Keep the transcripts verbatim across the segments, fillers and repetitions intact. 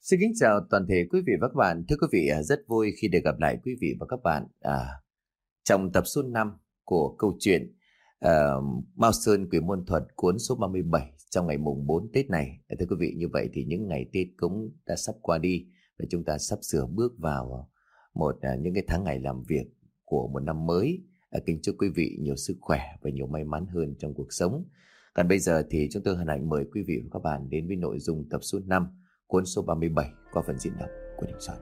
Xin kính chào toàn thể quý vị và các bạn. Thưa quý vị, à, rất vui khi được gặp lại quý vị và các bạn à, trong tập số năm của câu chuyện uh, Mao Sơn Quỷ Môn Thuật cuốn số ba mươi bảy trong ngày mùng bốn Tết này. Thưa quý vị, như vậy thì những ngày Tết cũng đã sắp qua đi và chúng ta sắp sửa bước vào một à, những cái tháng ngày làm việc của một năm mới. À, kính chúc quý vị nhiều sức khỏe và nhiều may mắn hơn trong cuộc sống. Còn bây giờ thì chúng tôi hân hạnh mời quý vị và các bạn đến với nội dung tập số năm cuốn số ba mươi bảy qua phần diễn đọc của Đình Soạn.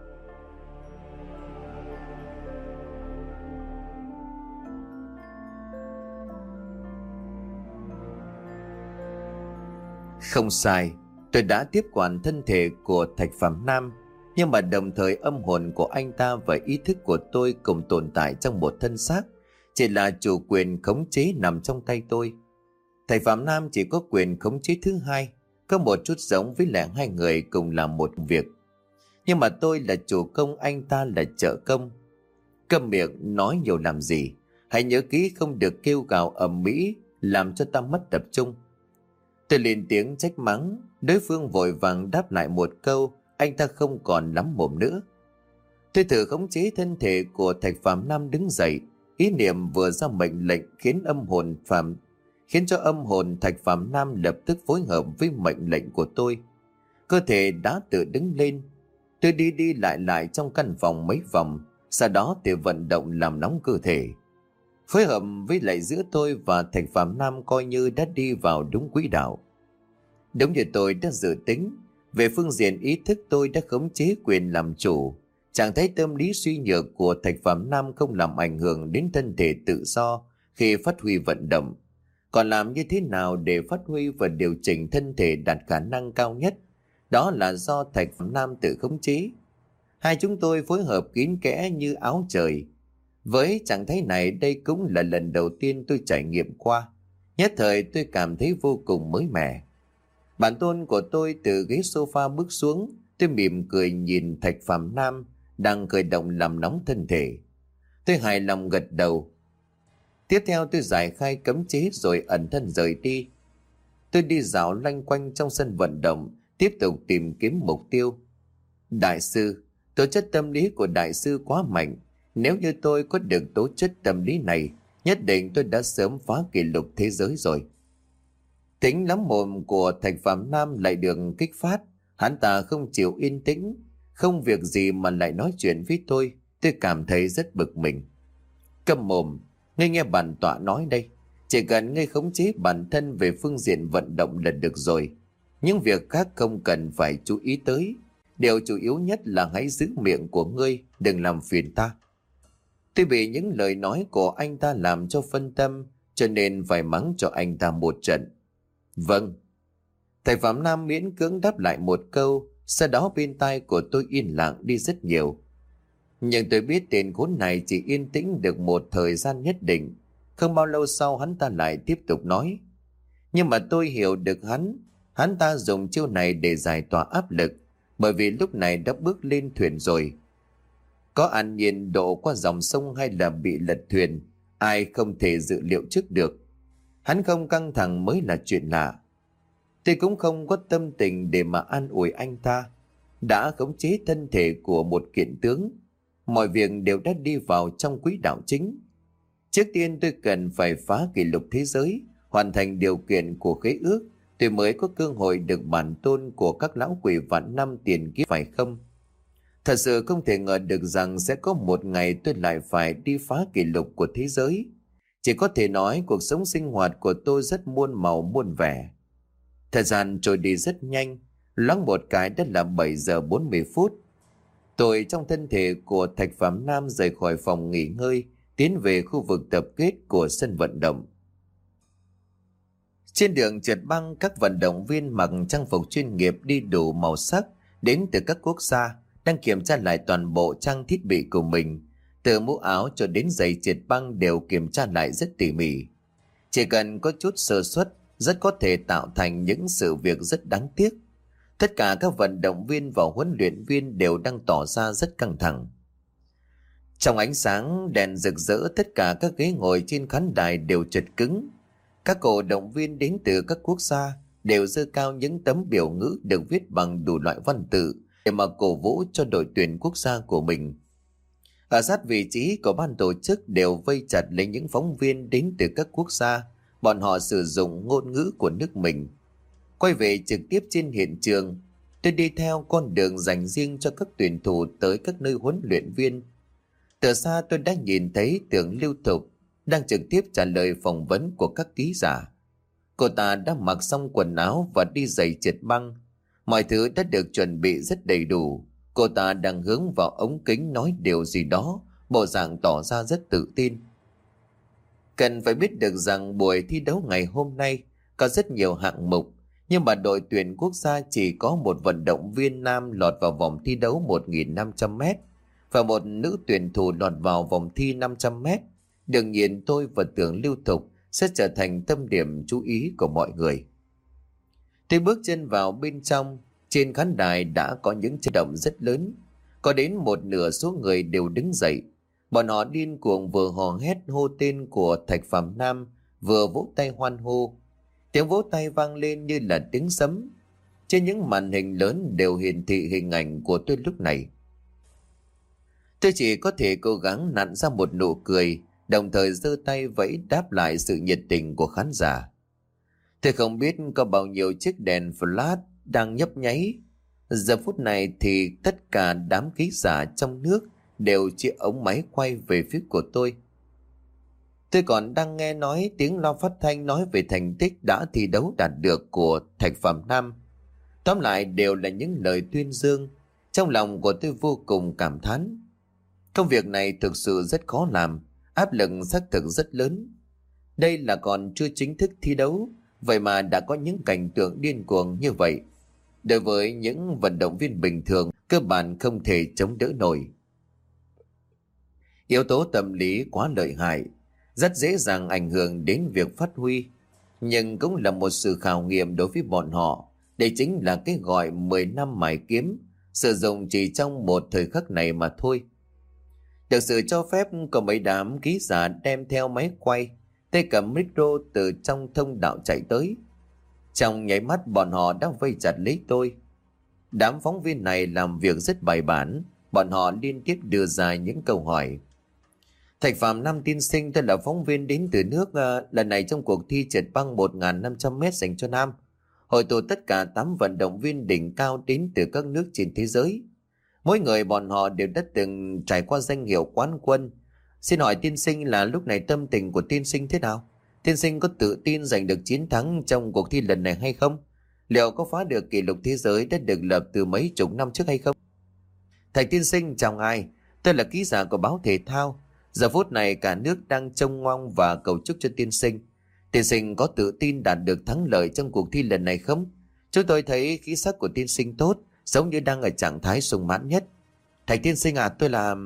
Không sai, tôi đã tiếp quản thân thể của Thạch Phạm Nam, nhưng mà đồng thời âm hồn của anh ta và ý thức của tôi cùng tồn tại trong một thân xác, chỉ là chủ quyền khống chế nằm trong tay tôi. Thạch Phạm Nam chỉ có quyền khống chế thứ hai, có một chút giống với lại hai người cùng làm một việc. Nhưng mà tôi là chủ công, anh ta là trợ công. Câm miệng, nói nhiều làm gì. Hãy nhớ kỹ không được kêu gào ầm ĩ làm cho ta mất tập trung. Tôi lên tiếng trách mắng, đối phương vội vàng đáp lại một câu, anh ta không còn lắm mồm nữa. Tôi thử khống chế thân thể của Thạch Phạm Nam đứng dậy, ý niệm vừa ra mệnh lệnh khiến âm hồn Phạm khiến cho âm hồn Thạch Phạm Nam lập tức phối hợp với mệnh lệnh của tôi. Cơ thể đã tự đứng lên. Tôi đi đi lại lại trong căn phòng mấy vòng, sau đó thì vận động làm nóng cơ thể. Phối hợp với lại giữa tôi và Thạch Phạm Nam coi như đã đi vào đúng quỹ đạo. Đúng như tôi đã dự tính, về phương diện ý thức tôi đã khống chế quyền làm chủ. Trạng thái tâm lý suy nhược của Thạch Phạm Nam không làm ảnh hưởng đến thân thể tự do khi phát huy vận động. Còn làm như thế nào để phát huy và điều chỉnh thân thể đạt khả năng cao nhất, đó là do Thạch Phạm Nam tự khống chế. Hai chúng tôi phối hợp kín kẽ như áo trời. Với trạng thái này, đây cũng là lần đầu tiên tôi trải nghiệm qua. Nhất thời tôi cảm thấy vô cùng mới mẻ. Bản tôn của tôi từ ghế sofa bước xuống, tôi mỉm cười nhìn Thạch Phạm Nam đang khởi động làm nóng thân thể. Tôi hài lòng gật đầu. Tiếp theo tôi giải khai cấm chế rồi ẩn thân rời đi. Tôi đi dạo loanh quanh trong sân vận động, tiếp tục tìm kiếm mục tiêu. Đại sư, tố chất tâm lý của đại sư quá mạnh. Nếu như tôi có được tố chất tâm lý này, nhất định tôi đã sớm phá kỷ lục thế giới rồi. Tính lắm mồm của Thạch Phạm Nam lại được kích phát. Hắn ta không chịu yên tĩnh, không việc gì mà lại nói chuyện với tôi. Tôi cảm thấy rất bực mình. Câm mồm, ngươi nghe bản tọa nói đây. Chỉ cần ngươi khống chế bản thân về phương diện vận động là được rồi. Những việc khác không cần phải chú ý tới. Điều chủ yếu nhất là hãy giữ miệng của ngươi, đừng làm phiền ta. Tôi bị những lời nói của anh ta làm cho phân tâm, cho nên phải mắng cho anh ta một trận. Vâng. Thầy Phạm Nam miễn cưỡng đáp lại một câu, sau đó bên tai của tôi yên lặng đi rất nhiều. Nhưng tôi biết tên khốn này chỉ yên tĩnh được một thời gian nhất định. Không bao lâu sau hắn ta lại tiếp tục nói. Nhưng mà tôi hiểu được hắn. Hắn ta dùng chiêu này để giải tỏa áp lực, bởi vì lúc này đã bước lên thuyền rồi. Có ăn nhiên độ qua dòng sông hay là bị lật thuyền, ai không thể dự liệu trước được. Hắn không căng thẳng mới là chuyện lạ. Tôi cũng không có tâm tình để mà an ủi anh ta. Đã khống chế thân thể của một kiện tướng, mọi việc đều đã đi vào trong quỹ đạo chính. Trước tiên tôi cần phải phá kỷ lục thế giới, hoàn thành điều kiện của khế ước, tôi mới có cơ hội được bản tôn của các lão quỷ vạn năm tiền kiếp, phải không? Thật sự không thể ngờ được rằng sẽ có một ngày tôi lại phải đi phá kỷ lục của thế giới. Chỉ có thể nói cuộc sống sinh hoạt của tôi rất muôn màu muôn vẻ. Thời gian trôi đi rất nhanh, loáng một cái đã là bảy giờ bốn mươi phút. Tôi trong thân thể của Thạch Phạm Nam rời khỏi phòng nghỉ ngơi, tiến về khu vực tập kết của sân vận động. Trên đường trượt băng, các vận động viên mặc trang phục chuyên nghiệp đi đủ màu sắc đến từ các quốc gia đang kiểm tra lại toàn bộ trang thiết bị của mình. Từ mũ áo cho đến giày trượt băng đều kiểm tra lại rất tỉ mỉ. Chỉ cần có chút sơ suất, rất có thể tạo thành những sự việc rất đáng tiếc. Tất cả các vận động viên và huấn luyện viên đều đang tỏ ra rất căng thẳng. Trong ánh sáng đèn rực rỡ, tất cả các ghế ngồi trên khán đài đều chật cứng. Các cổ động viên đến từ các quốc gia đều giơ cao những tấm biểu ngữ được viết bằng đủ loại văn tự, để mà cổ vũ cho đội tuyển quốc gia của mình. Ở sát vị trí của ban tổ chức đều vây chặt lấy những phóng viên đến từ các quốc gia, bọn họ sử dụng ngôn ngữ của nước mình. Quay về trực tiếp trên hiện trường, tôi đi theo con đường dành riêng cho các tuyển thủ tới các nơi huấn luyện viên. Từ xa tôi đã nhìn thấy Tưởng Lưu Thục đang trực tiếp trả lời phỏng vấn của các ký giả. Cô ta đã mặc xong quần áo và đi giày trượt băng. Mọi thứ đã được chuẩn bị rất đầy đủ. Cô ta đang hướng vào ống kính nói điều gì đó, bộ dạng tỏ ra rất tự tin. Cần phải biết được rằng buổi thi đấu ngày hôm nay có rất nhiều hạng mục, nhưng mà đội tuyển quốc gia chỉ có một vận động viên nam lọt vào vòng thi đấu một nghìn năm trăm mét và một nữ tuyển thủ lọt vào vòng thi năm trăm mét. Đương nhiên tôi và Tưởng Lưu Thục sẽ trở thành tâm điểm chú ý của mọi người. Tôi bước chân vào bên trong, trên khán đài đã có những chấn động rất lớn. Có đến một nửa số người đều đứng dậy. Bọn họ điên cuồng vừa hò hét hô tên của Thạch Phàm Nam, vừa vỗ tay hoan hô. Tiếng vỗ tay vang lên như là tiếng sấm. Trên những màn hình lớn đều hiển thị hình ảnh của tôi lúc này. Tôi chỉ có thể cố gắng nặn ra một nụ cười, đồng thời giơ tay vẫy đáp lại sự nhiệt tình của khán giả. Tôi không biết có bao nhiêu chiếc đèn flash đang nhấp nháy. Giờ phút này thì tất cả đám ký giả trong nước đều chia ống máy quay về phía của tôi. Tôi còn đang nghe nói tiếng loa phát thanh nói về thành tích đã thi đấu đạt được của Thạch Phàm Nam. Tóm lại đều là những lời tuyên dương. Trong lòng của tôi vô cùng cảm thán. Công việc này thực sự rất khó làm, áp lực xác thực rất lớn. Đây là còn chưa chính thức thi đấu, vậy mà đã có những cảnh tượng điên cuồng như vậy. Đối với những vận động viên bình thường, cơ bản không thể chống đỡ nổi. Yếu tố tâm lý quá lợi hại, rất dễ dàng ảnh hưởng đến việc phát huy, nhưng cũng là một sự khảo nghiệm đối với bọn họ. Đây chính là cái gọi mười năm mài kiếm, sử dụng chỉ trong một thời khắc này mà thôi. Được sự cho phép của mấy đám ký giả đem theo máy quay, tay cầm micro từ trong thông đạo chạy tới. Trong nháy mắt bọn họ đã vây chặt lấy tôi. Đám phóng viên này làm việc rất bài bản, bọn họ liên tiếp đưa ra những câu hỏi. Thạch Phàm Nam tiên sinh, tôi là phóng viên đến từ nước uh, lần này trong cuộc thi trượt băng một nghìn năm trăm mét dành cho nam, hội tụ tất cả tám vận động viên đỉnh cao đến từ các nước trên thế giới. Mỗi người bọn họ đều đã từng trải qua danh hiệu quán quân. Xin hỏi tiên sinh là lúc này tâm tình của tiên sinh thế nào? Tiên sinh có tự tin giành được chiến thắng trong cuộc thi lần này hay không? Liệu có phá được kỷ lục thế giới đã được lập từ mấy chục năm trước hay không? Thạch tiên sinh chào ngài, tôi là ký giả của báo thể thao. Giờ phút này cả nước đang trông mong và cầu chúc cho tiên sinh. Tiên sinh có tự tin đạt được thắng lợi trong cuộc thi lần này không? Chúng tôi thấy khí sắc của tiên sinh tốt, giống như đang ở trạng thái sung mãn nhất. Thạch tiên sinh à, tôi là...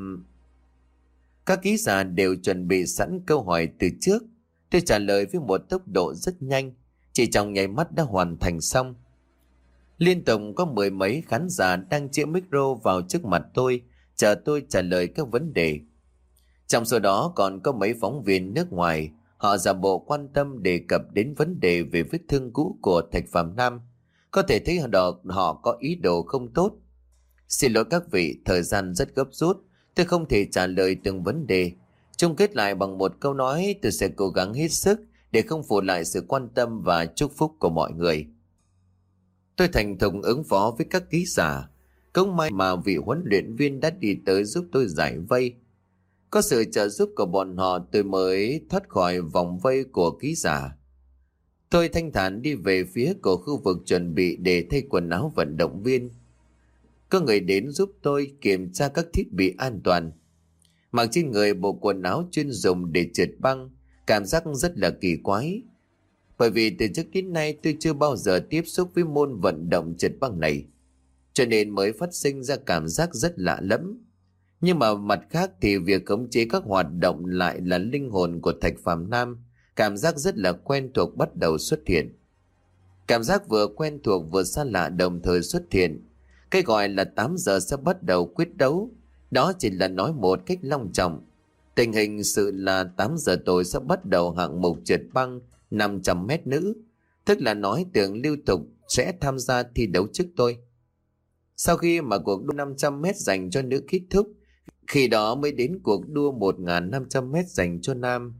Các ký giả đều chuẩn bị sẵn câu hỏi từ trước. Tôi trả lời với một tốc độ rất nhanh, chỉ trong nháy mắt đã hoàn thành xong. Liên tục có mười mấy khán giả đang chĩa micro vào trước mặt tôi, chờ tôi trả lời các vấn đề. Trong số đó còn có mấy phóng viên nước ngoài, họ giả bộ quan tâm đề cập đến vấn đề về vết thương cũ của Thạch Phàm Nam. Có thể thấy họ, họ có ý đồ không tốt. Xin lỗi các vị, thời gian rất gấp rút, tôi không thể trả lời từng vấn đề. Chung kết lại bằng một câu nói, tôi sẽ cố gắng hết sức để không phụ lại sự quan tâm và chúc phúc của mọi người. Tôi thành thục ứng phó với các ký giả. Cũng may mà vị huấn luyện viên đã đi tới giúp tôi giải vây. Có sự trợ giúp của bọn họ tôi mới thoát khỏi vòng vây của ký giả. Tôi thanh thản đi về phía của khu vực chuẩn bị để thay quần áo vận động viên. Có người đến giúp tôi kiểm tra các thiết bị an toàn. Mặc trên người bộ quần áo chuyên dùng để trượt băng, cảm giác rất là kỳ quái. Bởi vì từ trước đến nay tôi chưa bao giờ tiếp xúc với môn vận động trượt băng này, cho nên mới phát sinh ra cảm giác rất lạ lẫm. Nhưng mà mặt khác thì việc khống chế các hoạt động lại là linh hồn của Thạch Phàm Nam. Cảm giác rất là quen thuộc bắt đầu xuất hiện. Cảm giác vừa quen thuộc vừa xa lạ đồng thời xuất hiện. Cái gọi là tám giờ sẽ bắt đầu quyết đấu, đó chỉ là nói một cách long trọng. Tình hình sự là tám giờ tối sẽ bắt đầu hạng mục trượt băng năm trăm mét nữ, tức là nói Tưởng Lưu Thục sẽ tham gia thi đấu trước tôi. Sau khi mà cuộc đua năm trăm mét dành cho nữ kết thúc, khi đó mới đến cuộc đua một nghìn năm trăm mét dành cho nam.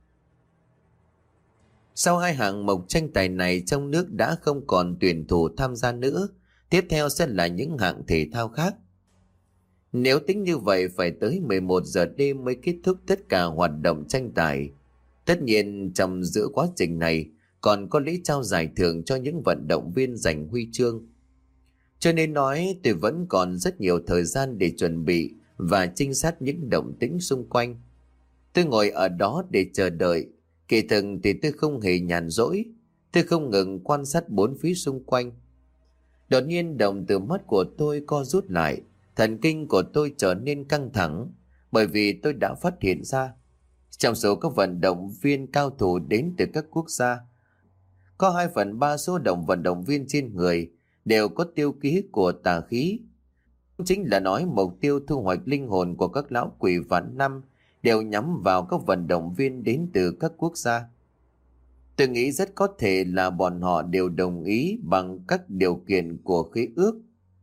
Sau hai hạng mục tranh tài này, trong nước đã không còn tuyển thủ tham gia nữa. Tiếp theo sẽ là những hạng thể thao khác. Nếu tính như vậy, phải tới mười một giờ đêm mới kết thúc tất cả hoạt động tranh tài. Tất nhiên trong giữa quá trình này còn có lễ trao giải thưởng cho những vận động viên giành huy chương. Cho nên nói tôi vẫn còn rất nhiều thời gian để chuẩn bị và trinh sát những động tĩnh xung quanh. Tôi ngồi ở đó để chờ đợi. Kỳ thực thì tôi không hề nhàn rỗi. Tôi không ngừng quan sát bốn phía xung quanh. Đột nhiên đồng từ mắt của tôi co rút lại. Thần kinh của tôi trở nên căng thẳng, bởi vì tôi đã phát hiện ra trong số các vận động viên cao thủ đến từ các quốc gia, có hai phần ba số động vận động viên trên người đều có tiêu ký của tà khí. Chính là nói mục tiêu thu hoạch linh hồn của các lão quỷ vạn năm đều nhắm vào các vận động viên đến từ các quốc gia. Tôi nghĩ rất có thể là bọn họ đều đồng ý bằng các điều kiện của khế ước,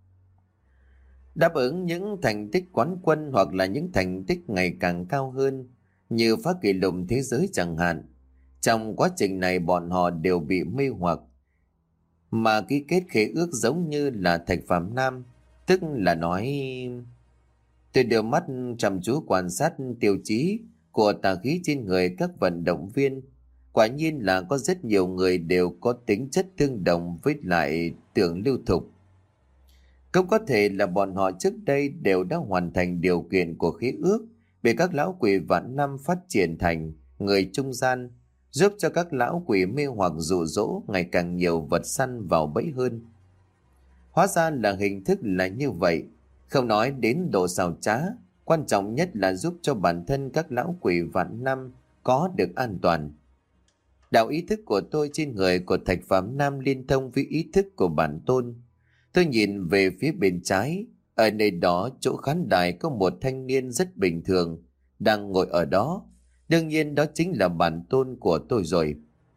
đáp ứng những thành tích quán quân hoặc là những thành tích ngày càng cao hơn, như phá kỷ lục thế giới chẳng hạn. Trong quá trình này bọn họ đều bị mê hoặc, mà ký kết khế ước giống như là Thạch Phàm Nam, tức là nói... Tôi đưa mắt chăm chú quan sát tiêu chí của tà khí trên người các vận động viên. Quả nhiên là có rất nhiều người đều có tính chất tương đồng với lại Tưởng Lưu Thục. Cũng có thể là bọn họ trước đây đều đã hoàn thành điều kiện của khế ước, bị các lão quỷ vạn năm phát triển thành người trung gian, giúp cho các lão quỷ mê hoặc dụ dỗ ngày càng nhiều vật săn vào bẫy hơn. Hóa ra là hình thức là như vậy. Không nói đến độ xảo trá, quan trọng nhất là giúp cho bản thân các lão quỷ vạn năm có được an toàn. Đạo ý thức của tôi trên người của Thạch Phàm Nam liên thông với ý thức của bản tôn. Tôi nhìn về phía bên trái, ở nơi đó chỗ khán đài có một thanh niên rất bình thường đang ngồi ở đó. Đương nhiên đó chính là bản tôn của tôi rồi.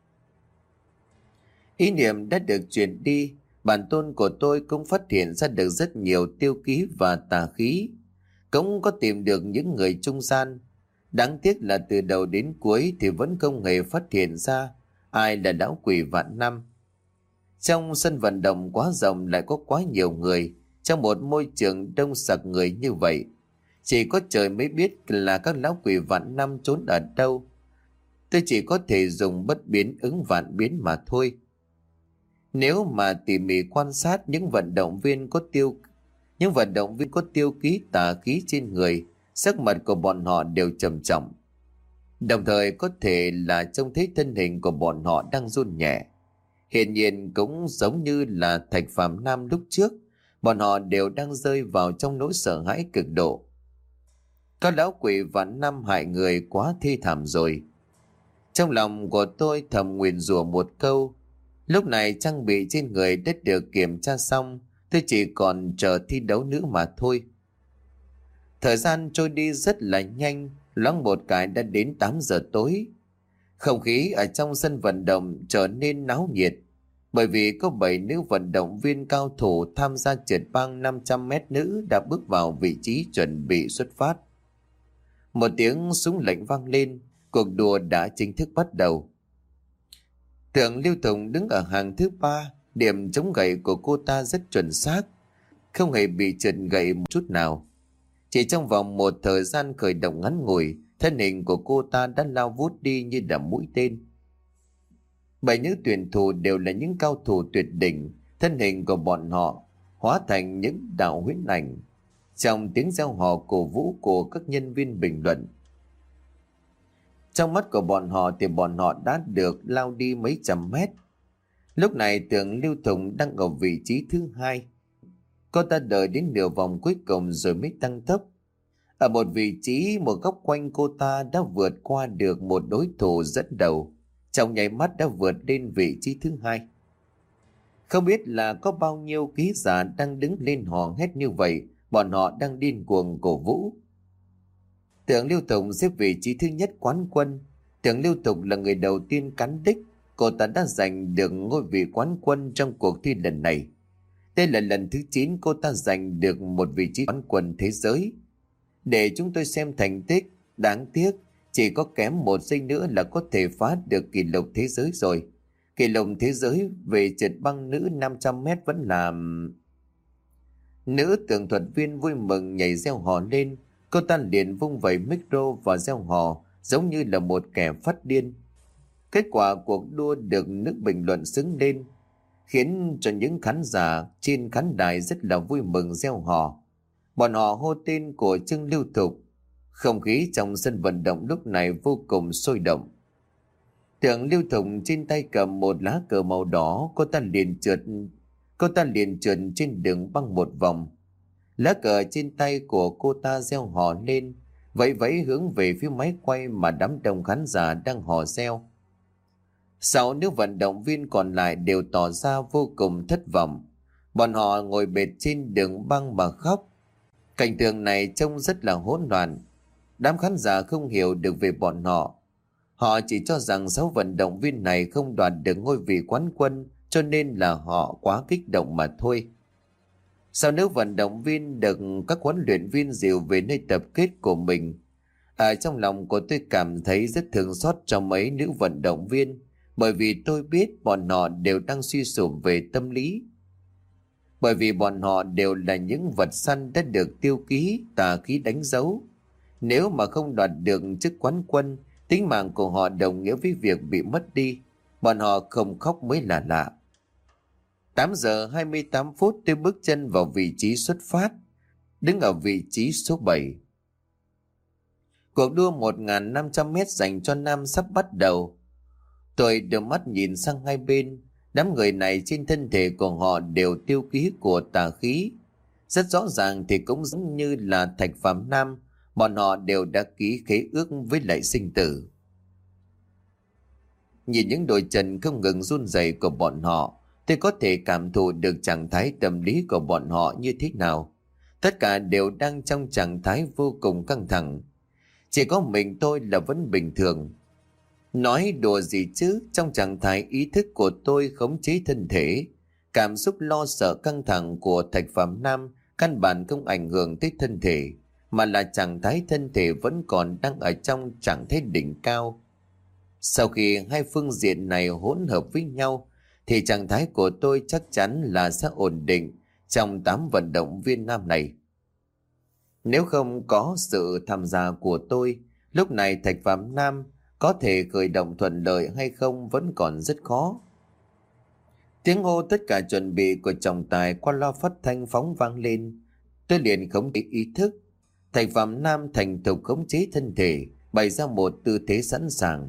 Ý niệm đã được truyền đi, bản tôn của tôi cũng phát hiện ra được rất nhiều tiêu ký và tà khí, cũng có tìm được những người trung gian. Đáng tiếc là từ đầu đến cuối thì vẫn không hề phát hiện ra ai là lão quỷ vạn năm. Trong sân vận động quá rộng lại có quá nhiều người, trong một môi trường đông sặc người như vậy, chỉ có trời mới biết là các lão quỷ vạn năm trốn ở đâu. Tôi chỉ có thể dùng bất biến ứng vạn biến mà thôi. Nếu mà tỉ mỉ quan sát những vận động viên có tiêu những vận động viên có tiêu ký tà khí trên người, sắc mặt của bọn họ đều trầm trọng. Đồng thời có thể là trông thấy thân hình của bọn họ đang run nhẹ. Hiển nhiên cũng giống như là Thạch Phàm Nam lúc trước, bọn họ đều đang rơi vào trong nỗi sợ hãi cực độ. Các lão quỷ vạn năm hại người quá thê thảm rồi. Trong lòng của tôi thầm nguyền rủa một câu. Lúc này trang bị trên người đã được kiểm tra xong, tôi chỉ còn chờ thi đấu nữa mà thôi. Thời gian trôi đi rất là nhanh, loáng một cái đã đến tám giờ tối. Không khí ở trong sân vận động trở nên náo nhiệt, bởi vì có bảy nữ vận động viên cao thủ tham gia trượt băng năm trăm mét nữ đã bước vào vị trí chuẩn bị xuất phát. Một tiếng súng lệnh vang lên, cuộc đua đã chính thức bắt đầu. Tưởng Lưu Tùng đứng ở hàng thứ ba, điểm chống gậy của cô ta rất chuẩn xác, không hề bị trượt gậy một chút nào. Chỉ trong vòng một thời gian khởi động ngắn ngủi, thân hình của cô ta đã lao vút đi như là mũi tên. Bảy nữ tuyển thủ đều là những cao thủ tuyệt đỉnh, thân hình của bọn họ hóa thành những đạo huyễn ảnh trong tiếng reo hò cổ vũ của các nhân viên bình luận. Trong mắt của bọn họ thì bọn họ đã được lao đi mấy trăm mét. Lúc này Tưởng Lưu Tùng đang ở vị trí thứ hai. Cô ta đợi đến nửa vòng cuối cùng rồi mới tăng tốc. Ở một vị trí, một góc quanh cô ta đã vượt qua được một đối thủ dẫn đầu, trong nháy mắt đã vượt lên vị trí thứ hai. Không biết là có bao nhiêu ký giả đang đứng lên hò hét như vậy, bọn họ đang điên cuồng cổ vũ. Tưởng Lưu Tùng xếp vị trí thứ nhất quán quân. Tưởng Lưu Tùng là người đầu tiên cán đích, cô ta đã giành được ngôi vị quán quân trong cuộc thi lần này. Đây là lần thứ chín cô ta giành được một vị trí quán quân thế giới. Để chúng tôi xem thành tích, đáng tiếc chỉ có kém một giây nữa là có thể phá được kỷ lục thế giới rồi. Kỷ lục thế giới về trượt băng nữ năm trăm mét vẫn là... Nữ tường thuật viên vui mừng nhảy reo hò lên. Cô ta liền vung vẩy micro và reo hò giống như là một kẻ phát điên. Kết quả cuộc đua được nước bình luận xứng lên, khiến cho những khán giả trên khán đài rất là vui mừng reo hò. Bọn họ hô tên của Trương Lưu Thục. Không khí trong sân vận động lúc này vô cùng sôi động. Tưởng Lưu Thục trên tay cầm một lá cờ màu đỏ, cô ta liền trượt, cô ta liền trượt trên đường băng một vòng. Lá cờ trên tay của cô ta reo hò lên, vẫy vẫy hướng về phía máy quay mà đám đông khán giả đang hò reo. Sáu nữ vận động viên còn lại đều tỏ ra vô cùng thất vọng. Bọn họ ngồi bệt trên đường băng mà khóc. Cảnh tượng này trông rất là hỗn loạn. Đám khán giả không hiểu được về bọn họ. Họ chỉ cho rằng sáu vận động viên này không đoạt được ngôi vị quán quân, cho nên là họ quá kích động mà thôi. Sau nữ vận động viên được các huấn luyện viên dìu về nơi tập kết của mình, ở trong lòng của tôi cảm thấy rất thương xót cho mấy nữ vận động viên, bởi vì tôi biết bọn họ đều đang suy sụp về tâm lý. Bởi vì bọn họ đều là những vật săn đã được tiêu ký, tà khí đánh dấu. Nếu mà không đoạt được chức quán quân, tính mạng của họ đồng nghĩa với việc bị mất đi. Bọn họ không khóc mới là lạ. tám giờ hai mươi tám phút tôi bước chân vào vị trí xuất phát, đứng ở vị trí số bảy. Cuộc đua một nghìn năm trăm mét dành cho nam sắp bắt đầu. Tôi đưa mắt nhìn sang hai bên. Đám người này trên thân thể của họ đều tiêu ký của tà khí. Rất rõ ràng thì cũng giống như là Thạch Phạm Nam, bọn họ đều đã ký khế ước với lại sinh tử. Nhìn những đôi chân không ngừng run rẩy của bọn họ, tôi có thể cảm thụ được trạng thái tâm lý của bọn họ như thế nào. Tất cả đều đang trong trạng thái vô cùng căng thẳng. Chỉ có mình tôi là vẫn bình thường. Nói đùa gì chứ, trong trạng thái ý thức của tôi khống chế thân thể, cảm xúc lo sợ căng thẳng của Thạch Phạm Nam căn bản không ảnh hưởng tới thân thể, mà là trạng thái thân thể vẫn còn đang ở trong trạng thái đỉnh cao. Sau khi hai phương diện này hỗn hợp với nhau, thì trạng thái của tôi chắc chắn là sẽ ổn định trong tám vận động viên nam này. Nếu không có sự tham gia của tôi, lúc này Thạch Phạm Nam có thể khởi động thuận lợi hay không vẫn còn rất khó. Tiếng hô tất cả chuẩn bị của trọng tài qua loa phát thanh phóng vang lên. Tôi liền khống chế ý thức. Thạch Phạm Nam thành thục khống chế thân thể, bày ra một tư thế sẵn sàng.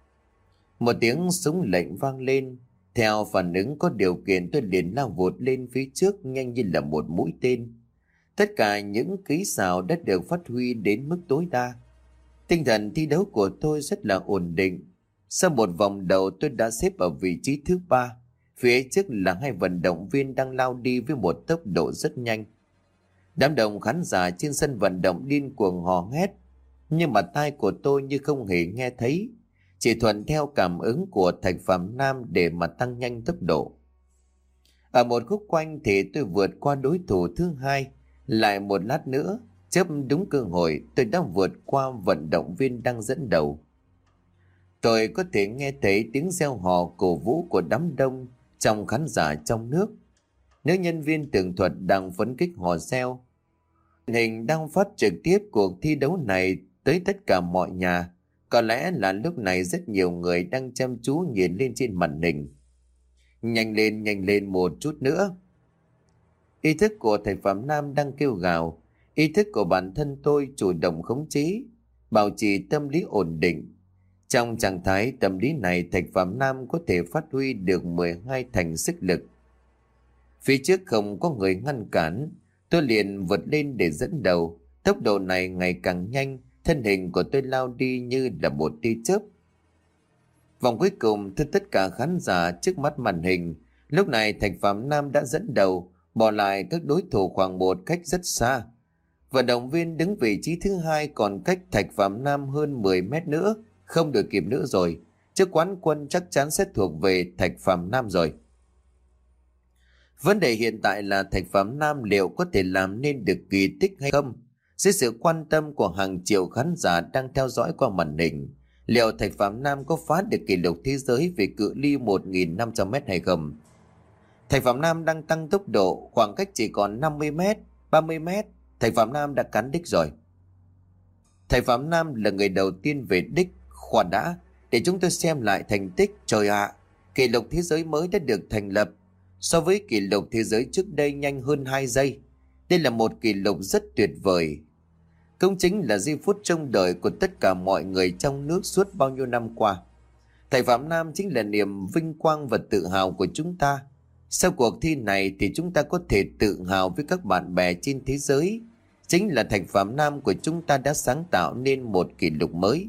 Một tiếng súng lệnh vang lên. Theo phản ứng có điều kiện, tôi liền lao vụt lên phía trước nhanh như là một mũi tên. Tất cả những kỹ xảo đã được phát huy đến mức tối đa. Tinh thần thi đấu của tôi rất là ổn định. Sau một vòng đầu tôi đã xếp ở vị trí thứ ba. Phía trước là hai vận động viên đang lao đi với một tốc độ rất nhanh. Đám đông khán giả trên sân vận động điên cuồng hò hét, nhưng mà tai của tôi như không hề nghe thấy, chỉ thuận theo cảm ứng của Thạch Phạm Nam để mà tăng nhanh tốc độ. Ở một khúc quanh thì tôi vượt qua đối thủ thứ hai. Lại một lát nữa, chớp đúng cơ hội, tôi đã vượt qua vận động viên đang dẫn đầu. Tôi có thể nghe thấy tiếng reo hò cổ vũ của đám đông trong khán giả trong nước. Nữ nhân viên tường thuật đang phấn khích hò reo. Hình đang phát trực tiếp cuộc thi đấu này tới tất cả mọi nhà. Có lẽ là lúc này rất nhiều người đang chăm chú nhìn lên trên màn hình. Nhanh lên, nhanh lên một chút nữa. Ý thức của Thạch Phạm Nam đang kêu gào. Ý thức của bản thân tôi chủ động khống chế, bảo trì tâm lý ổn định. Trong trạng thái tâm lý này, Thạch Phạm Nam có thể phát huy được mười hai thành sức lực. Phía trước không có người ngăn cản, tôi liền vượt lên để dẫn đầu. Tốc độ này ngày càng nhanh, thân hình của tôi lao đi như là một tia chớp. Vòng cuối cùng, thưa tất cả khán giả trước mắt màn hình, lúc này Thạch Phạm Nam đã dẫn đầu, bỏ lại các đối thủ khoảng một cách rất xa. Vận động viên đứng vị trí thứ hai còn cách Thạch Phạm Nam hơn mười mét nữa, không được kịp nữa rồi. Chức quán quân chắc chắn sẽ thuộc về Thạch Phạm Nam rồi. Vấn đề hiện tại là Thạch Phạm Nam liệu có thể làm nên được kỳ tích hay không? Dưới sự quan tâm của hàng triệu khán giả đang theo dõi qua màn hình, liệu Thạch Phạm Nam có phá được kỷ lục thế giới về cự ly một nghìn năm trăm mét hay không? Thạch Phạm Nam đang tăng tốc độ, khoảng cách chỉ còn năm mươi mét, ba mươi mét, Thạch Phạm Nam đã cán đích rồi. Thạch Phạm Nam là người đầu tiên về đích. Khoan đã, để chúng tôi xem lại thành tích. Trời ạ, kỷ lục thế giới mới đã được thành lập, so với kỷ lục thế giới trước đây nhanh hơn hai giây. Đây là một kỷ lục rất tuyệt vời. Cũng chính là giây phút trong đời của tất cả mọi người trong nước suốt bao nhiêu năm qua. Thạch Phạm Nam chính là niềm vinh quang và tự hào của chúng ta. Sau cuộc thi này thì chúng ta có thể tự hào với các bạn bè trên thế giới. Chính là Thạch Phạm Nam của chúng ta đã sáng tạo nên một kỷ lục mới.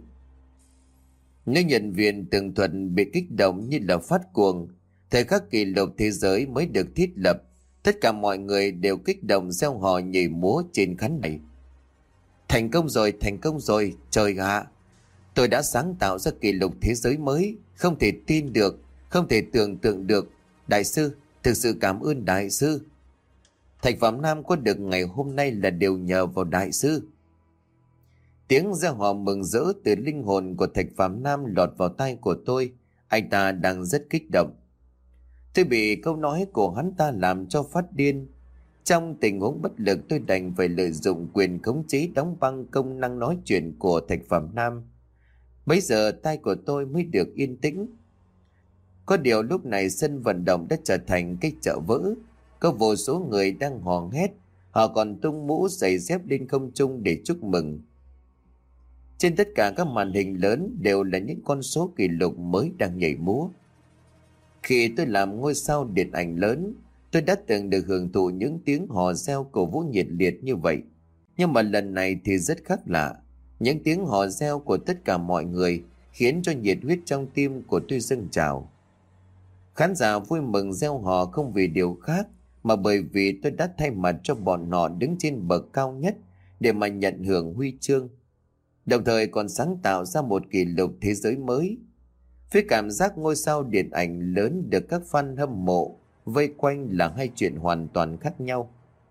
Nếu nhân viên tường thuật bị kích động như là phát cuồng, thời khắc kỷ lục thế giới mới được thiết lập, tất cả mọi người đều kích động reo hò nhảy múa trên khán đài. Thành công rồi, thành công rồi, trời ạ! Tôi đã sáng tạo ra kỷ lục thế giới mới, không thể tin được, không thể tưởng tượng được. Đại sư, thực sự cảm ơn đại sư. Thạch Phạm Nam có được ngày hôm nay là đều nhờ vào đại sư. Tiếng reo hò mừng rỡ từ linh hồn của Thạch Phạm Nam lọt vào tai của tôi. Anh ta đang rất kích động. Tôi bị câu nói của hắn ta làm cho phát điên. Trong tình huống bất lực, tôi đành phải lợi dụng quyền khống chế đóng băng công năng nói chuyện của Thạch Phạm Nam. Bấy giờ tai của tôi mới được yên tĩnh. Có điều lúc này sân vận động đã trở thành cái chợ vỡ. Có vô số người đang hò hét. Họ còn tung mũ giày dép lên không trung để chúc mừng. Trên tất cả các màn hình lớn đều là những con số kỷ lục mới đang nhảy múa. Khi tôi làm ngôi sao điện ảnh lớn, tôi đã từng được hưởng thụ những tiếng hò reo cổ vũ nhiệt liệt như vậy. Nhưng mà lần này thì rất khác lạ. Những tiếng hò reo của tất cả mọi người khiến cho nhiệt huyết trong tim của tôi dâng trào. Khán giả vui mừng reo hò không vì điều khác, mà bởi vì tôi đã thay mặt cho bọn họ đứng trên bậc cao nhất để mà nhận hưởng huy chương. Đồng thời còn sáng tạo ra một kỷ lục thế giới mới. Với cảm giác ngôi sao điện ảnh lớn được các fan hâm mộ vây quanh là hai chuyện hoàn toàn khác nhau.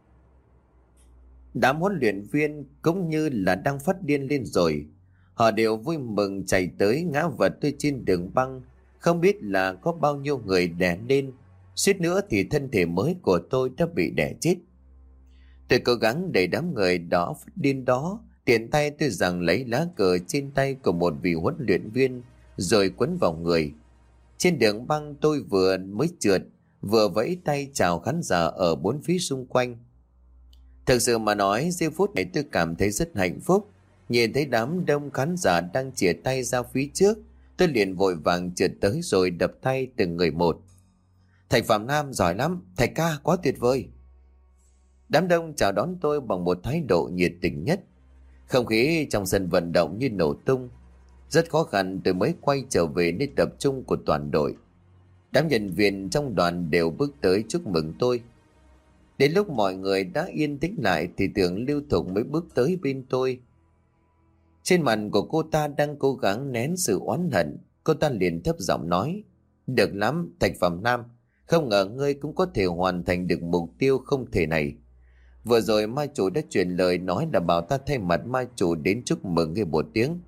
Đám huấn luyện viên cũng như là đang phát điên lên rồi. Họ đều vui mừng chạy tới ngã vật tôi trên đường băng. Không biết là có bao nhiêu người đè lên. Suýt nữa thì thân thể mới của tôi đã bị đè chết. Tôi cố gắng đẩy đám người đó phát điên đó. Tiện tay tôi giằng lấy lá cờ trên tay của một vị huấn luyện viên rồi quấn vào người. Trên đường băng tôi vừa mới trượt, vừa vẫy tay chào khán giả ở bốn phía xung quanh. Thực sự mà nói, giây phút này tôi cảm thấy rất hạnh phúc. Nhìn thấy đám đông khán giả đang chìa tay ra phía trước, tôi liền vội vàng trượt tới rồi đập tay từng người một. Thạch Phạm Nam giỏi lắm, Thạch ca quá tuyệt vời. Đám đông chào đón tôi bằng một thái độ nhiệt tình nhất. Không khí trong sân vận động như nổ tung. Rất khó khăn tôi mới quay trở về nơi tập trung của toàn đội. Đám nhân viên trong đoàn đều bước tới chúc mừng tôi. Đến lúc mọi người đã yên tĩnh lại thì tưởng Lưu Thục mới bước tới bên tôi. Trên mặt của cô ta đang cố gắng nén sự oán hận. Cô ta liền thấp giọng nói: được lắm Thạch Phạm Nam, không ngờ ngươi cũng có thể hoàn thành được mục tiêu không thể này. Vừa rồi ma chủ đã truyền lời nói là bảo ta thay mặt ma chủ đến chúc mừng ngươi một tiếng.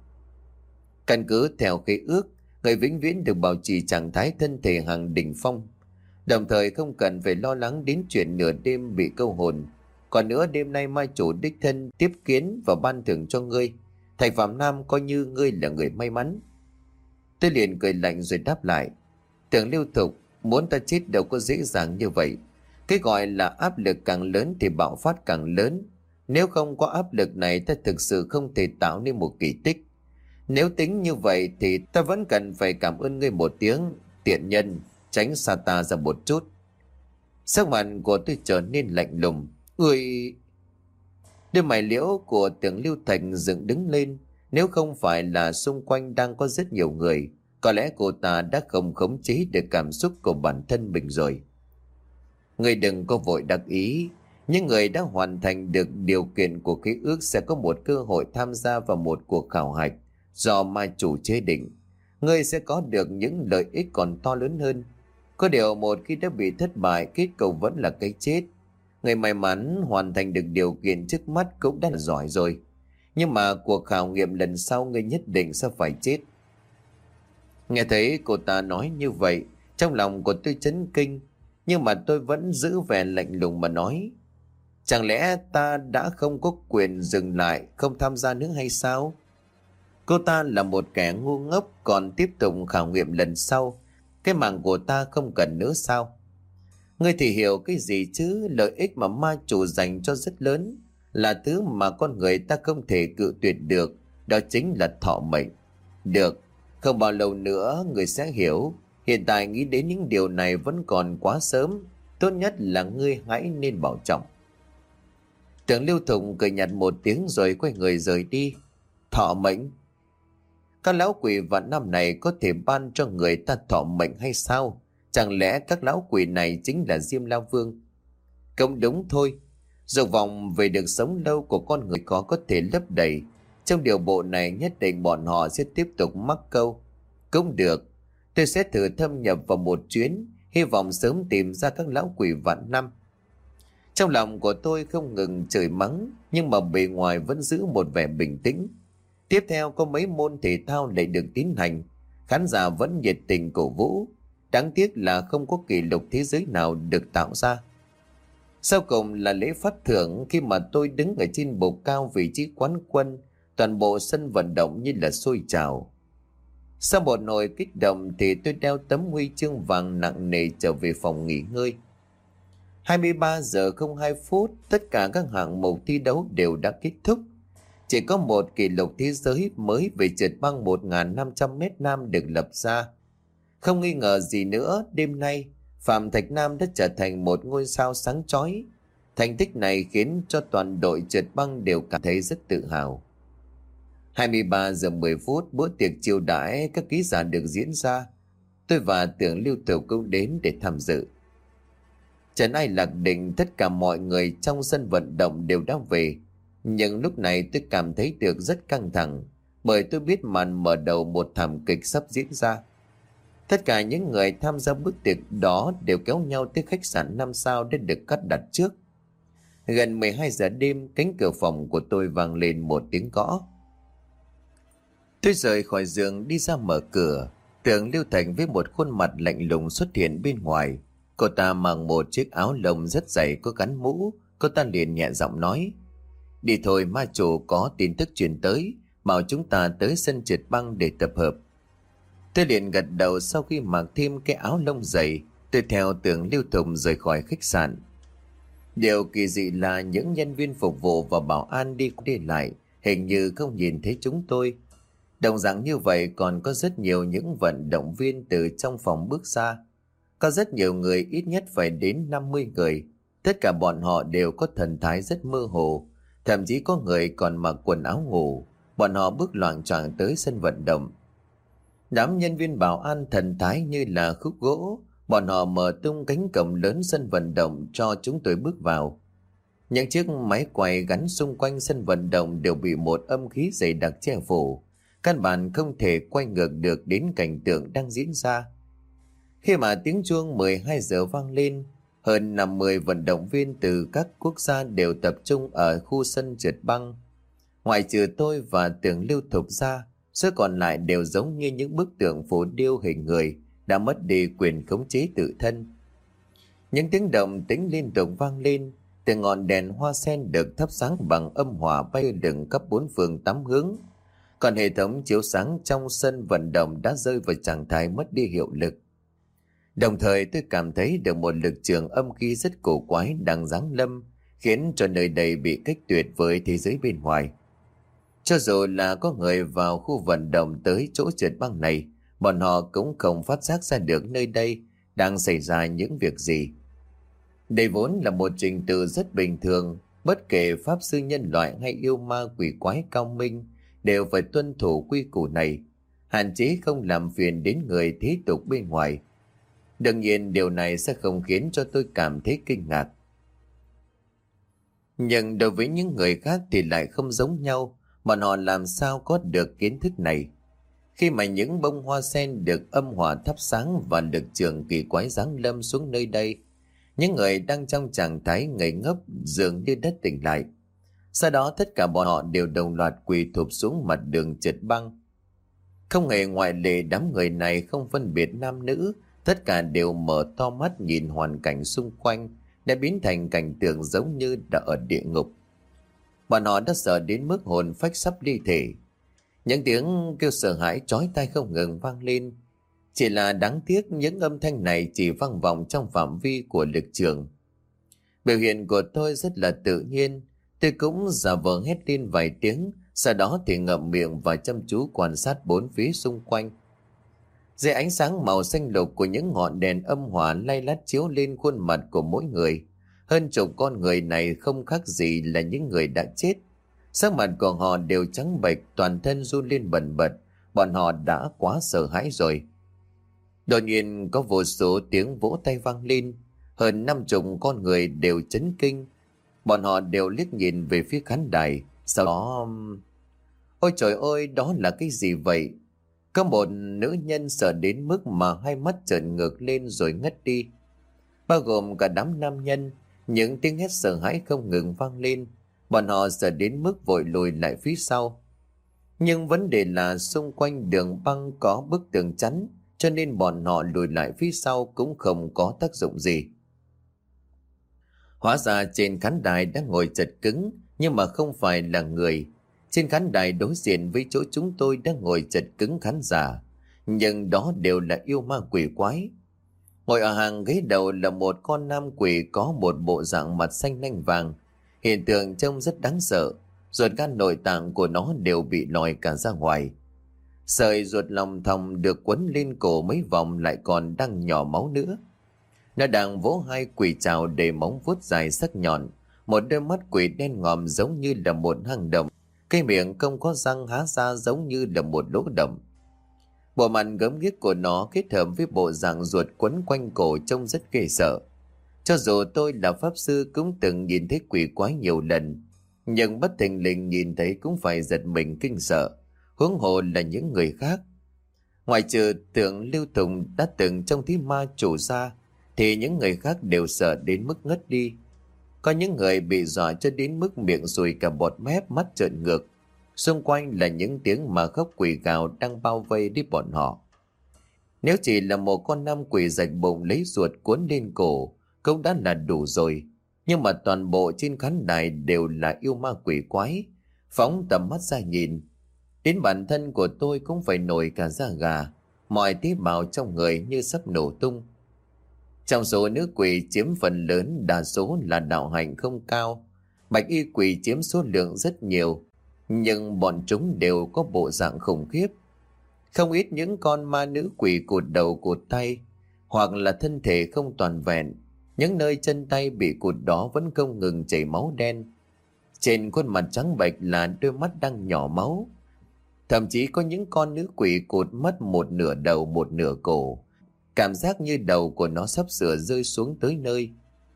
Căn cứ theo khế ước, người vĩnh viễn được bảo trì trạng thái thân thể hàng đỉnh phong, đồng thời không cần phải lo lắng đến chuyện nửa đêm bị câu hồn. Còn nữa, đêm nay ma chủ đích thân tiếp kiến và ban thưởng cho ngươi. Thạch Phạm Nam coi như ngươi là người may mắn. Tôi liền cười lạnh rồi đáp lại: tưởng Lưu Thục, muốn ta chết đâu có dễ dàng như vậy. Cái gọi là áp lực càng lớn thì bạo phát càng lớn. Nếu không có áp lực này, ta thực sự không thể tạo nên một kỳ tích. Nếu tính như vậy thì ta vẫn cần phải cảm ơn ngươi một tiếng. Tiện nhân, tránh xa ta ra một chút. Sắc mặt của tôi trở nên lạnh lùng. Người... Đôi mày liễu của tưởng Lưu Thành dựng đứng lên. Nếu không phải là xung quanh đang có rất nhiều người, có lẽ cô ta đã không khống chế được cảm xúc của bản thân mình rồi. Người đừng có vội đắc ý. Những người đã hoàn thành được điều kiện của khế ước sẽ có một cơ hội tham gia vào một cuộc khảo hạch do ma chủ chế định. Ngươi sẽ có được những lợi ích còn to lớn hơn. Có điều một khi đã bị thất bại, kết cục vẫn là cái chết. Người may mắn hoàn thành được điều kiện trước mắt cũng đã là giỏi rồi. Nhưng mà cuộc khảo nghiệm lần sau ngươi nhất định sẽ phải chết. Nghe thấy cô ta nói như vậy, trong lòng của tôi chấn kinh. Nhưng mà tôi vẫn giữ vẻ lạnh lùng mà nói: chẳng lẽ ta đã không có quyền dừng lại, không tham gia nữa hay sao? Cô ta là một kẻ ngu ngốc, còn tiếp tục khảo nghiệm lần sau. Cái mạng của ta không cần nữa sao? Ngươi thì hiểu cái gì chứ? Lợi ích mà ma chủ dành cho rất lớn, là thứ mà con người ta không thể cự tuyệt được. Đó chính là thọ mệnh. Được, không bao lâu nữa người sẽ hiểu. Hiện tại nghĩ đến những điều này vẫn còn quá sớm. Tốt nhất là ngươi hãy nên bảo trọng. Tưởng Lưu Thụng cười nhạt một tiếng rồi quay người rời đi. Thọ mệnh? Các lão quỷ vạn năm này có thể ban cho người ta thọ mệnh hay sao? Chẳng lẽ các lão quỷ này chính là Diêm La Vương? Cũng đúng thôi. Dục vọng về được sống lâu của con người khó có thể lấp đầy. Trong điều bộ này nhất định bọn họ sẽ tiếp tục mắc câu. Cũng được, tôi sẽ thử thâm nhập vào một chuyến, hy vọng sớm tìm ra các lão quỷ vạn năm. Trong lòng của tôi không ngừng chửi mắng, nhưng mà bề ngoài vẫn giữ một vẻ bình tĩnh. Tiếp theo có mấy môn thể thao lại được tiến hành, khán giả vẫn nhiệt tình cổ vũ. Đáng tiếc là không có kỷ lục thế giới nào được tạo ra. Sau cùng là lễ phát thưởng, khi mà tôi đứng ở trên bục cao vị trí quán quân, toàn bộ sân vận động như là sôi trào. Sau một hồi kích động thì tôi đeo tấm huy chương vàng nặng nề trở về phòng nghỉ ngơi. hai mươi ba giờ không hai phút, tất cả các hạng mục thi đấu đều đã kết thúc. Chỉ có một kỷ lục thế giới mới về trượt băng một nghìn năm trăm mét nam được lập ra. Không nghi ngờ gì nữa, đêm nay Phạm Thạch Nam đã trở thành một ngôi sao sáng chói. Thành tích này khiến cho toàn đội trượt băng đều cảm thấy rất tự hào. hai mươi ba giờ mười phút, bữa tiệc chiêu đãi các ký giả được diễn ra. Tôi và Tưởng Lưu Thục cũng đến để tham dự. Trần ai lạc định tất cả mọi người trong sân vận động đều đã về. Nhưng lúc này tôi cảm thấy được rất căng thẳng, bởi tôi biết màn mở đầu một thảm kịch sắp diễn ra. Tất cả những người tham gia bữa tiệc đó đều kéo nhau tới khách sạn năm sao để được cắt đặt trước. Gần mười hai giờ đêm, cánh cửa phòng của tôi vang lên một tiếng gõ. Tôi rời khỏi giường đi ra mở cửa. Tưởng Lưu Thành với một khuôn mặt lạnh lùng xuất hiện bên ngoài. Cô ta mang một chiếc áo lông rất dày có gắn mũ. Cô ta liền nhẹ giọng nói: đi thôi, ma chủ có tin tức truyền tới, bảo chúng ta tới sân trượt băng để tập hợp. Tôi liền gật đầu. Sau khi mặc thêm cái áo lông dày, tôi theo Tưởng Lưu Thục rời khỏi khách sạn. Điều kỳ dị là những nhân viên phục vụ và bảo an đi đi lại hình như không nhìn thấy chúng tôi. Đồng dạng như vậy còn có rất nhiều những vận động viên từ trong phòng bước ra. Có rất nhiều người, ít nhất phải đến năm mươi người. Tất cả bọn họ đều có thần thái rất mơ hồ. Thậm chí có người còn mặc quần áo ngủ. Bọn họ bước loạng choạng tới sân vận động. Đám nhân viên bảo an thần thái như là khúc gỗ. Bọn họ mở tung cánh cổng lớn sân vận động cho chúng tôi bước vào. Những chiếc máy quay gắn xung quanh sân vận động đều bị một âm khí dày đặc che phủ. Căn bản không thể quay ngược được đến cảnh tượng đang diễn ra. Khi mà tiếng chuông mười hai giờ vang lên, hơn năm mươi vận động viên từ các quốc gia đều tập trung ở khu sân trượt băng. Ngoài trừ tôi và Tưởng Lưu Thục ra, số còn lại đều giống như những bức tượng phù điêu hình người đã mất đi quyền khống chế tự thân. Những tiếng động tĩnh liên tục vang lên, từ ngọn đèn hoa sen được thắp sáng bằng âm hỏa bay lừng khắp bốn phương tám hướng. Còn hệ thống chiếu sáng trong sân vận động đã rơi vào trạng thái mất đi hiệu lực. Đồng thời tôi cảm thấy được một lực trường âm khí rất cổ quái đang giáng lâm, khiến cho nơi đây bị cách tuyệt với thế giới bên ngoài. Cho dù là có người vào khu vận động tới chỗ trượt băng này, bọn họ cũng không phát giác ra được nơi đây đang xảy ra những việc gì. Đây vốn là một trình tự rất bình thường, bất kể pháp sư nhân loại hay yêu ma quỷ quái cao minh đều phải tuân thủ quy củ này, hạn chế không làm phiền đến người thế tục bên ngoài. Đương nhiên điều này sẽ không khiến cho tôi cảm thấy kinh ngạc. Nhưng đối với những người khác thì lại không giống nhau, bọn họ làm sao có được kiến thức này. Khi mà những bông hoa sen được âm hòa thắp sáng và lực trường kỳ quái giáng lâm xuống nơi đây, những người đang trong trạng thái ngây ngốc dường như đã tỉnh lại. Sau đó tất cả bọn họ đều đồng loạt quỳ thụp xuống mặt đường trượt băng. Không hề ngoại lệ, đám người này không phân biệt nam nữ, tất cả đều mở to mắt nhìn hoàn cảnh xung quanh đã biến thành cảnh tượng giống như đã ở địa ngục. Bọn họ đã sợ đến mức hồn phách sắp ly thể. Những tiếng kêu sợ hãi chói tai không ngừng vang lên. Chỉ là đáng tiếc những âm thanh này chỉ vang vọng trong phạm vi của lực trường. Biểu hiện của tôi rất là tự nhiên. Tôi cũng giả vờ hét lên vài tiếng, sau đó thì ngậm miệng và chăm chú quan sát bốn phía xung quanh. Dưới ánh sáng màu xanh lục của những ngọn đèn âm hòa lay lắt chiếu lên khuôn mặt của mỗi người, hơn chục con người này không khác gì là những người đã chết. Sắc mặt của họ đều trắng bệch, toàn thân run lên bần bật, bọn họ đã quá sợ hãi rồi. Đột nhiên có vô số tiếng vỗ tay vang lên, hơn năm chục con người đều chấn kinh. Bọn họ đều liếc nhìn về phía khán đài, sau đó... Ôi trời ơi, đó là cái gì vậy? Có một nữ nhân sợ đến mức mà hai mắt trợn ngược lên rồi ngất đi. Bao gồm cả đám nam nhân, những tiếng hét sợ hãi không ngừng vang lên. Bọn họ sợ đến mức vội lùi lại phía sau. Nhưng vấn đề là xung quanh đường băng có bức tường chắn, cho nên bọn họ lùi lại phía sau cũng không có tác dụng gì. Hóa ra trên khán đài đã ngồi chật cứng, nhưng mà không phải là người. Trên khán đài đối diện với chỗ chúng tôi đã ngồi chật cứng khán giả, nhưng đó đều là yêu ma quỷ quái. Ngồi ở hàng ghế đầu là một con nam quỷ có một bộ dạng mặt xanh nanh vàng. Hiện tượng trông rất đáng sợ, ruột gan nội tạng của nó đều bị lòi cả ra ngoài. Sợi ruột lòng thòng được quấn lên cổ mấy vòng lại còn đang nhỏ máu nữa. Nó đang vỗ hai quỷ trào để móng vuốt dài sắc nhọn, một đôi mắt quỷ đen ngòm giống như là một hang động, cái miệng không có răng há ra giống như là một lỗ đậm. Bộ mặt gớm ghiếc của nó kết hợp với bộ dạng ruột quấn quanh cổ trông rất ghê sợ. Cho dù tôi là pháp sư cũng từng nhìn thấy quỷ quái nhiều lần, nhưng bất thình lình nhìn thấy cũng phải giật mình kinh sợ, huống hồ là những người khác. Ngoài trừ tượng Lưu Tùng đã từng trông thấy ma chủ ra, thì những người khác đều sợ đến mức ngất đi. Có những người bị dọa cho đến mức miệng sùi cả bọt mép, mắt trợn ngược. Xung quanh là những tiếng mà khóc quỷ gào đang bao vây đi bọn họ. Nếu chỉ là một con nam quỷ rạch bụng lấy ruột cuốn lên cổ cũng đã là đủ rồi. Nhưng mà toàn bộ trên khán đài đều là yêu ma quỷ quái. Phóng tầm mắt ra nhìn, đến bản thân của tôi cũng phải nổi cả da gà. Mọi tế bào trong người như sắp nổ tung. Trong số nữ quỷ chiếm phần lớn, đa số là đạo hạnh không cao. Bạch y quỷ chiếm số lượng rất nhiều, nhưng bọn chúng đều có bộ dạng khủng khiếp. Không ít những con ma nữ quỷ cụt đầu cụt tay, hoặc là thân thể không toàn vẹn. Những nơi chân tay bị cụt đó vẫn không ngừng chảy máu đen. Trên khuôn mặt trắng bệch là đôi mắt đang nhỏ máu. Thậm chí có những con nữ quỷ cụt mất một nửa đầu một nửa cổ. Cảm giác như đầu của nó sắp sửa rơi xuống tới nơi.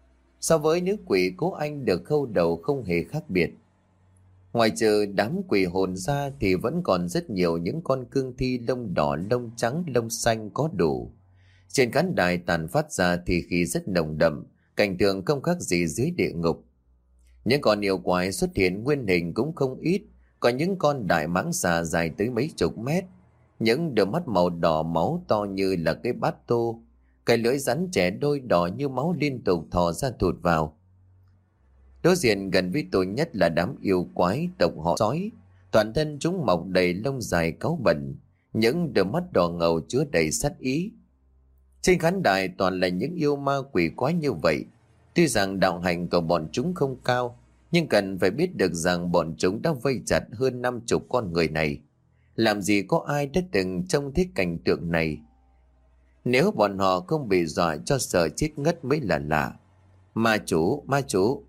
So với nữ quỷ Cố Anh được khâu đầu không hề khác biệt. Ngoài trừ đám quỷ hồn ra thì vẫn còn rất nhiều những con cương thi lông đỏ, lông trắng, lông xanh có đủ. Trên khán đài tàn phát ra thì khí rất nồng đậm, cảnh tượng không khác gì dưới địa ngục. Những con yêu quái xuất hiện nguyên hình cũng không ít, có những con đại mãng xà dài tới mấy chục mét, những đôi mắt màu đỏ máu to như là cái bát tô, cái lưỡi rắn trẻ đôi đỏ như máu liên tục thò ra thụt vào. Đối diện gần với tôi nhất là đám yêu quái tộc họ sói, toàn thân chúng mọc đầy lông dài cáu bẩn, những đôi mắt đỏ ngầu chứa đầy sát ý. Trên khán đài toàn là những yêu ma quỷ quái như vậy. Tuy rằng đạo hạnh của bọn chúng không cao, nhưng cần phải biết được rằng bọn chúng đã vây chặt hơn năm chục con người này. Làm gì có ai đã từng trông thấy cảnh tượng này. Nếu bọn họ không bị dọa cho sợ chết ngất mới là lạ. Ma chủ, ma chủ.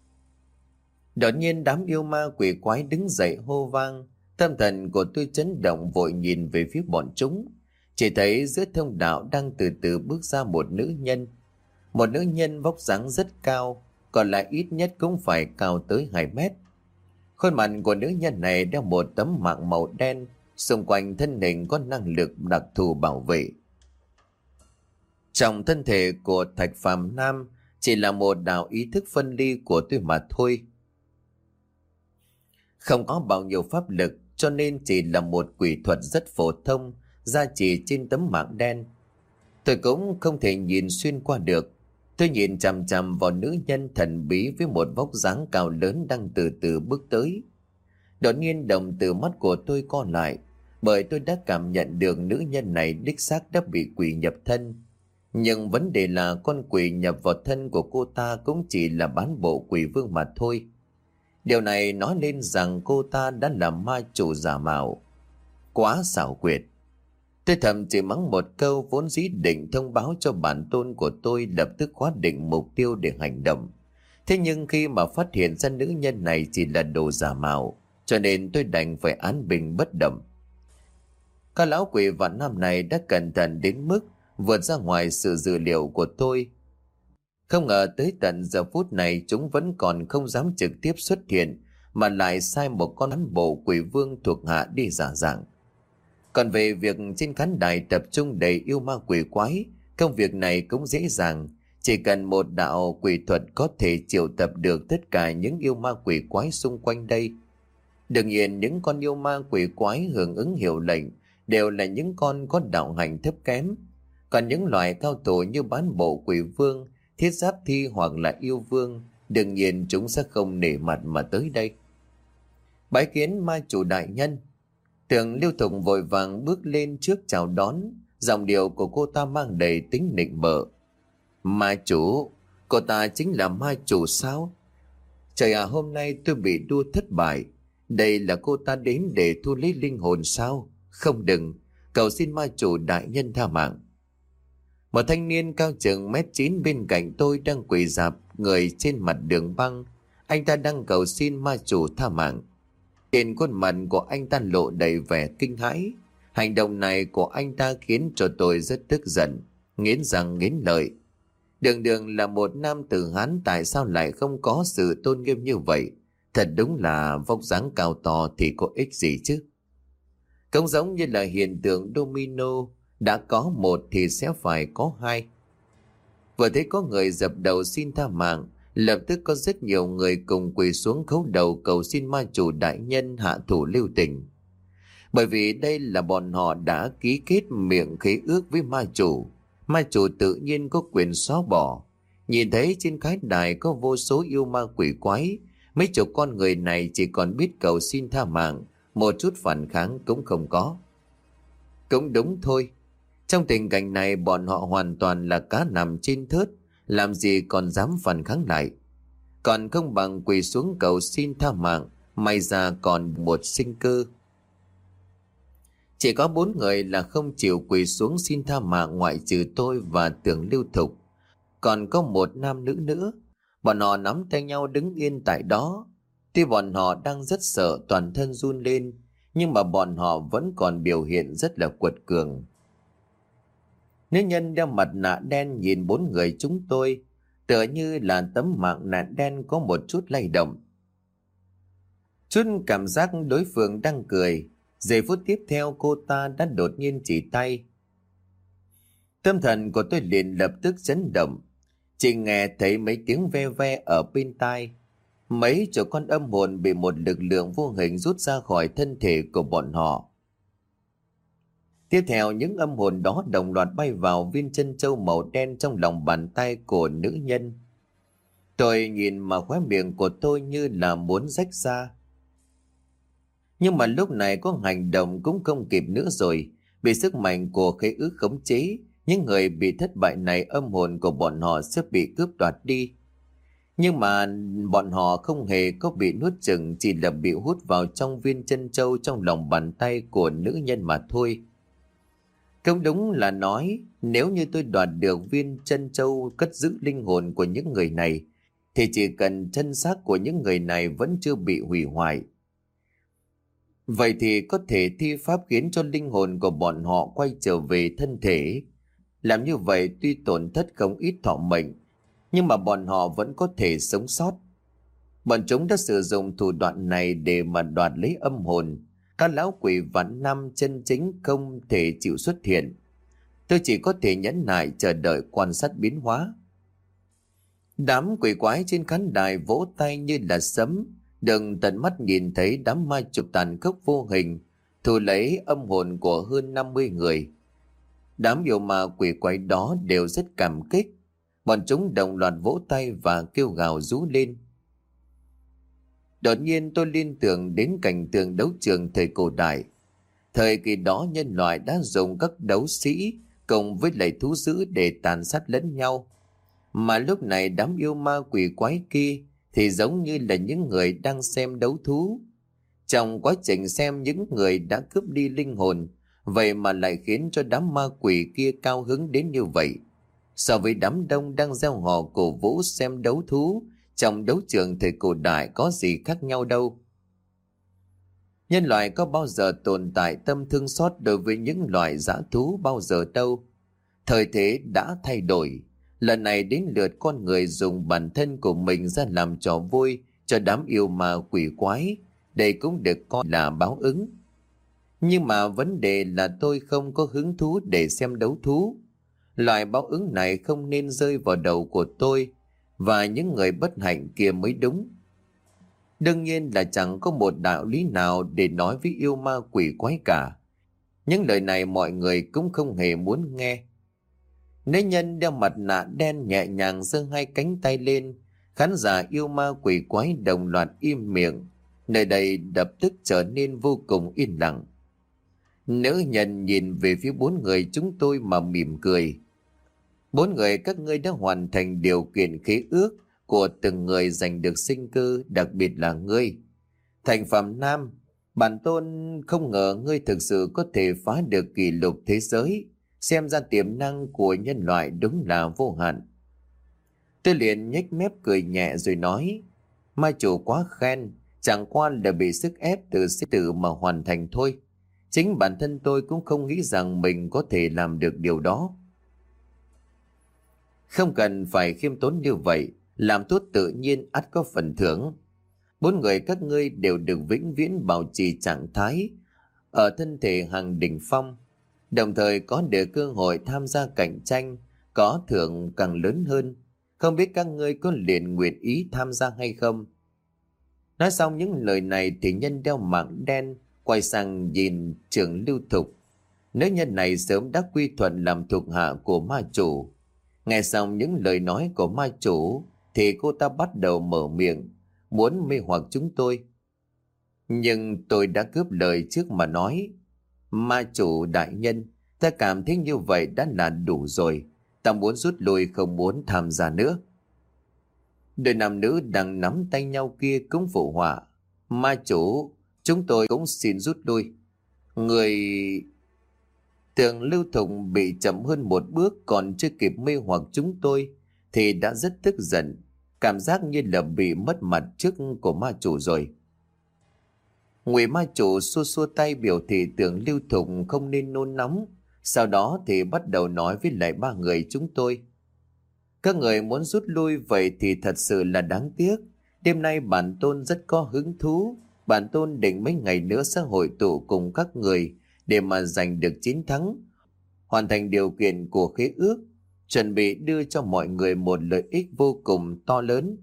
Đột nhiên đám yêu ma quỷ quái đứng dậy hô vang. Tâm thần của tôi chấn động, vội nhìn về phía bọn chúng. Chỉ thấy giữa thông đạo đang từ từ bước ra một nữ nhân. Một nữ nhân vóc dáng rất cao, còn lại ít nhất cũng phải cao tới hai mét. Khuôn mặt của nữ nhân này đeo một tấm mạng màu đen, xung quanh thân hình có năng lực đặc thù bảo vệ. Trong thân thể của Thạch Phàm Nam chỉ là một đạo ý thức phân ly của tôi mà thôi. Không có bao nhiêu pháp lực, cho nên chỉ là một quỷ thuật rất phổ thông, gia trì trên tấm mạng đen. Tôi cũng không thể nhìn xuyên qua được. Tôi nhìn chằm chằm vào nữ nhân thần bí với một vóc dáng cao lớn đang từ từ bước tới. Đột nhiên đồng từ mắt của tôi co lại, bởi tôi đã cảm nhận được nữ nhân này đích xác đã bị quỷ nhập thân. Nhưng vấn đề là con quỷ nhập vào thân của cô ta cũng chỉ là bán bộ quỷ vương mà thôi. Điều này nói lên rằng cô ta đã là ma chủ giả mạo. Quá xảo quyệt. Tôi thầm chỉ mắng một câu, vốn dĩ định thông báo cho bản tôn của tôi lập tức khóa định mục tiêu để hành động. Thế nhưng khi mà phát hiện ra nữ nhân này chỉ là đồ giả mạo, cho nên tôi đành phải án bình bất động. Các lão quỷ vạn năm này đã cẩn thận đến mức vượt ra ngoài sự dự liệu của tôi. Không ngờ tới tận giờ phút này chúng vẫn còn không dám trực tiếp xuất hiện, mà lại sai một con hắn bộ quỷ vương thuộc hạ đi giả dạng. Còn về việc trên khán đài tập trung đầy yêu ma quỷ quái, công việc này cũng dễ dàng. Chỉ cần một đạo quỷ thuật có thể triệu tập được tất cả những yêu ma quỷ quái xung quanh đây. Đương nhiên những con yêu ma quỷ quái hưởng ứng hiệu lệnh đều là những con có đạo hành thấp kém. Còn những loại cao thủ như bán bộ quỷ vương, thiết giáp thi hoặc là yêu vương, đương nhiên chúng sẽ không nể mặt mà tới đây. Bái kiến ma chủ đại nhân. Tưởng Lưu Thục vội vàng bước lên trước chào đón, giọng điệu của cô ta mang đầy tính nịnh bợ. Ma chủ, cô ta chính là ma chủ sao? Trời à, hôm nay tôi bị đua thất bại. Đây là cô ta đến để thu lấy linh hồn sao? Không, đừng, cầu xin ma chủ đại nhân tha mạng. Một thanh niên cao chừng mét chín bên cạnh tôi đang quỳ rạp người trên mặt đường băng. Anh ta đang cầu xin ma chủ tha mạng. Trên khuôn mặt của anh ta lộ đầy vẻ kinh hãi. Hành động này của anh ta khiến cho tôi rất tức giận, nghiến răng nghiến lợi. Đường đường là một nam tử Hán, tại sao lại không có sự tôn nghiêm như vậy? Thật đúng là vóc dáng cao to thì có ích gì chứ? Cũng giống như là hiện tượng domino, đã có một thì sẽ phải có hai. Vừa thấy có người dập đầu xin tha mạng, lập tức có rất nhiều người cùng quỳ xuống khấu đầu cầu xin ma chủ đại nhân hạ thủ lưu tình. Bởi vì đây là bọn họ đã ký kết miệng khế ước với ma chủ. Ma chủ tự nhiên có quyền xóa bỏ. Nhìn thấy trên khán đài có vô số yêu ma quỷ quái, mấy chục con người này chỉ còn biết cầu xin tha mạng, một chút phản kháng cũng không có. Cũng đúng thôi. Trong tình cảnh này bọn họ hoàn toàn là cá nằm trên thớt, làm gì còn dám phản kháng lại. Còn không bằng quỳ xuống cầu xin tha mạng, may ra còn một sinh cơ. Chỉ có bốn người là không chịu quỳ xuống xin tha mạng, ngoại trừ tôi và Tưởng Lưu Thục. Còn có một nam nữ nữa. Bọn họ nắm tay nhau đứng yên tại đó. Tuy bọn họ đang rất sợ, toàn thân run lên, nhưng mà bọn họ vẫn còn biểu hiện rất là quật cường. Nữ nhân đeo mặt nạ đen nhìn bốn người chúng tôi, tựa như là tấm mạng nạ đen có một chút lay động. Chút cảm giác đối phương đang cười. Giây phút tiếp theo cô ta đã đột nhiên chỉ tay. Tâm thần của tôi liền lập tức chấn động. Chỉ nghe thấy mấy tiếng ve ve ở bên tai. Mấy chỗ con âm hồn bị một lực lượng vô hình rút ra khỏi thân thể của bọn họ. Tiếp theo những âm hồn đó đồng loạt bay vào viên chân châu màu đen trong lòng bàn tay của nữ nhân. Tôi nhìn mà khóe miệng của tôi như là muốn rách ra. Nhưng mà lúc này có hành động cũng không kịp nữa rồi. Bị sức mạnh của khế ước khống chế, những người bị thất bại này âm hồn của bọn họ sẽ bị cướp đoạt đi. Nhưng mà bọn họ không hề có bị nuốt chửng, chỉ là bị hút vào trong viên chân châu trong lòng bàn tay của nữ nhân mà thôi. Không đúng là nói, nếu như tôi đoạt được viên chân châu cất giữ linh hồn của những người này, thì chỉ cần thân xác của những người này vẫn chưa bị hủy hoại. Vậy thì có thể thi pháp khiến cho linh hồn của bọn họ quay trở về thân thể. Làm như vậy tuy tổn thất không ít thọ mệnh, nhưng mà bọn họ vẫn có thể sống sót. Bọn chúng đã sử dụng thủ đoạn này để mà đoạt lấy âm hồn. Các lão quỷ vạn năm chân chính không thể chịu xuất hiện. Tôi chỉ có thể nhẫn nại chờ đợi quan sát biến hóa. Đám quỷ quái trên khán đài vỗ tay như là sấm, đừng tận mắt nhìn thấy đám ma chụp tàn khốc vô hình thu lấy âm hồn của hơn năm mươi người. Đám yêu ma quỷ quái đó đều rất cảm kích. Bọn chúng đồng loạt vỗ tay và kêu gào rú lên. Đột nhiên tôi liên tưởng đến cảnh tượng đấu trường thời cổ đại. Thời kỳ đó nhân loại đã dùng các đấu sĩ cùng với lại thú dữ để tàn sát lẫn nhau. Mà lúc này đám yêu ma quỷ quái kia thì giống như là những người đang xem đấu thú. Trong quá trình xem, những người đã cướp đi linh hồn, vậy mà lại khiến cho đám ma quỷ kia cao hứng đến như vậy. So với đám đông đang reo hò cổ vũ xem đấu thú trong đấu trường thời cổ đại có gì khác nhau đâu. Nhân loại có bao giờ tồn tại tâm thương xót đối với những loài dã thú bao giờ đâu. Thời thế đã thay đổi. Lần này đến lượt con người dùng bản thân của mình ra làm trò vui cho đám yêu ma quỷ quái. Đây cũng được coi là báo ứng. Nhưng mà vấn đề là tôi không có hứng thú để xem đấu thú. Loại báo ứng này không nên rơi vào đầu của tôi và những người bất hạnh kia mới đúng. Đương nhiên là chẳng có một đạo lý nào để nói với yêu ma quỷ quái cả. Những lời này mọi người cũng không hề muốn nghe. Nữ nhân đeo mặt nạ đen nhẹ nhàng giơ hai cánh tay lên, khán giả yêu ma quỷ quái đồng loạt im miệng. Nơi đây lập tức trở nên vô cùng yên lặng. Nữ nhân nhìn về phía bốn người chúng tôi mà mỉm cười. Bốn người các ngươi đã hoàn thành điều kiện khế ước của từng người giành được sinh cơ, đặc biệt là ngươi. Thành Phạm Nam, bản tôn không ngờ ngươi thực sự có thể phá được kỷ lục thế giới. Xem ra tiềm năng của nhân loại đúng là vô hạn. Tôi liền nhếch mép cười nhẹ rồi nói, ma chủ quá khen, chẳng qua là bị sức ép từ sĩ tử mà hoàn thành thôi. Chính bản thân tôi cũng không nghĩ rằng mình có thể làm được điều đó. Không cần phải khiêm tốn như vậy, làm tốt tự nhiên ắt có phần thưởng. Bốn người các ngươi đều được vĩnh viễn bảo trì trạng thái ở thân thể hàng đỉnh phong, đồng thời có được cơ hội tham gia cạnh tranh, có thưởng càng lớn hơn. Không biết các ngươi có liền nguyện ý tham gia hay không? Nói xong những lời này thì nhân đeo mạng đen quay sang nhìn Trưởng Lưu Thục. Nữ nhân này sớm đã quy thuận làm thuộc hạ của ma chủ. Nghe xong những lời nói của ma chủ thì cô ta bắt đầu mở miệng, muốn mê hoặc chúng tôi. Nhưng tôi đã cướp lời trước mà nói, ma chủ đại nhân, ta cảm thấy như vậy đã là đủ rồi. Ta muốn rút lui, không muốn tham gia nữa. Đôi nam nữ đang nắm tay nhau kia cũng phụ họa. Ma chủ, chúng tôi cũng xin rút lui. Người... Tưởng Lưu Thục bị chậm hơn một bước, còn chưa kịp mê hoặc chúng tôi thì đã rất tức giận, cảm giác như là bị mất mặt trước của ma chủ rồi. Ngụy ma chủ xua xua tay biểu thị Tưởng Lưu Thục không nên nôn nóng, sau đó thì bắt đầu nói với lại ba người chúng tôi. Các người muốn rút lui vậy thì thật sự là đáng tiếc. Đêm nay bản tôn rất có hứng thú. Bản tôn định mấy ngày nữa sẽ hội tụ cùng các người để mà giành được chiến thắng, hoàn thành điều kiện của khế ước, chuẩn bị đưa cho mọi người một lợi ích vô cùng to lớn.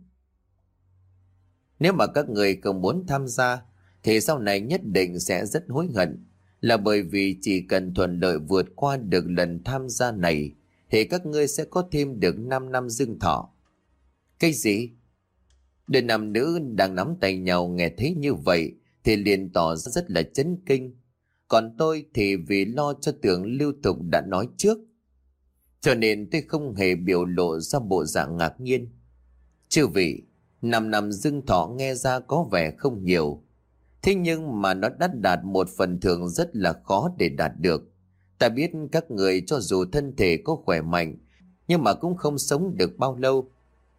Nếu mà các người không muốn tham gia thì sau này nhất định sẽ rất hối hận, là bởi vì chỉ cần thuận lợi vượt qua được lần tham gia này thì các ngươi sẽ có thêm được năm năm dương thọ. Cái gì? Đôi nam nữ đang nắm tay nhau nghe thấy như vậy thì liền tỏ ra rất là chấn kinh. Còn tôi thì vì lo cho Tưởng Lưu Thục đã nói trước, cho nên tôi không hề biểu lộ ra bộ dạng ngạc nhiên. Chư vị, năm năm dương thọ nghe ra có vẻ không nhiều, thế nhưng mà nó đã đạt một phần thưởng rất là khó để đạt được. Ta biết các người cho dù thân thể có khỏe mạnh, nhưng mà cũng không sống được bao lâu.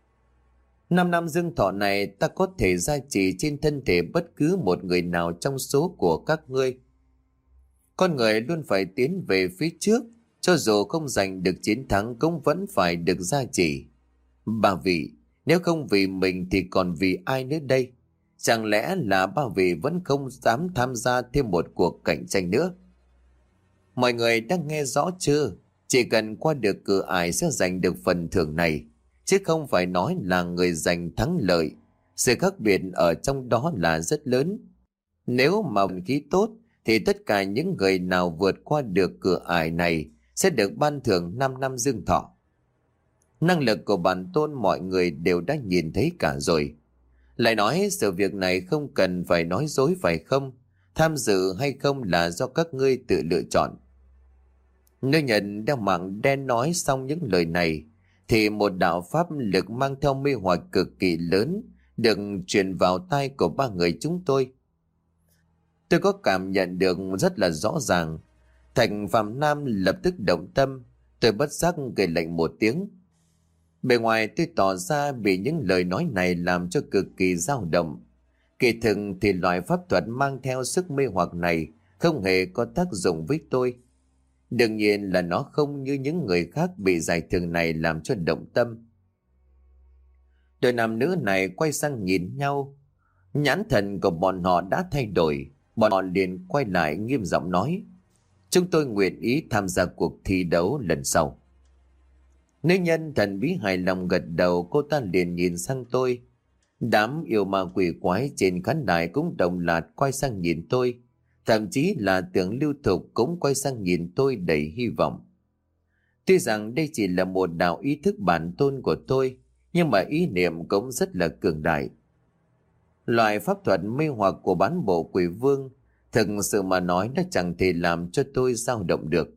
Năm năm dương thọ này ta có thể gia trì trên thân thể bất cứ một người nào trong số của các ngươi. Con người luôn phải tiến về phía trước, cho dù không giành được chiến thắng cũng vẫn phải được gia trì. Bà vị, nếu không vì mình thì còn vì ai nữa đây? Chẳng lẽ là ba vị vẫn không dám tham gia thêm một cuộc cạnh tranh nữa? Mọi người đã nghe rõ chưa? Chỉ cần qua được cửa ải sẽ giành được phần thưởng này, chứ không phải nói là người giành thắng lợi. Sự khác biệt ở trong đó là rất lớn. Nếu mà vận khí tốt thì tất cả những người nào vượt qua được cửa ải này sẽ được ban thưởng 5 năm dương thọ. Năng lực của bản tôn mọi người đều đã nhìn thấy cả rồi. Lại nói sự việc này không cần phải nói dối phải không? Tham dự hay không là do các ngươi tự lựa chọn. Nữ nhân đeo mạng đen nói xong những lời này thì một đạo pháp lực mang theo mê hoặc cực kỳ lớn được truyền vào tai của ba người chúng tôi. Tôi có cảm nhận được rất là rõ ràng. Thành Phạm Nam lập tức động tâm. Tôi bất giác cười lạnh một tiếng. Bề ngoài tôi tỏ ra bị những lời nói này làm cho cực kỳ dao động. Kỳ thực thì loại pháp thuật mang theo sức mê hoặc này không hề có tác dụng với tôi. Đương nhiên là nó không như những người khác bị giải thưởng này làm cho động tâm. Đôi nam nữ này quay sang nhìn nhau. Nhãn thần của bọn họ đã thay đổi. Bọn họ liền quay lại nghiêm giọng nói: chúng tôi nguyện ý tham gia cuộc thi đấu lần sau. Nữ nhân thần bí hài lòng gật đầu. Cô ta liền nhìn sang tôi. Đám yêu ma quỷ quái trên khán đài cũng đồng loạt quay sang nhìn tôi. Thậm chí là Tưởng Lưu Thục cũng quay sang nhìn tôi đầy hy vọng. Tuy rằng đây chỉ là một đạo ý thức bản tôn của tôi, nhưng mà ý niệm cũng rất là cường đại. Loại pháp thuật mê hoặc của bán bộ quỷ vương thực sự mà nói nó chẳng thể làm cho tôi dao động được.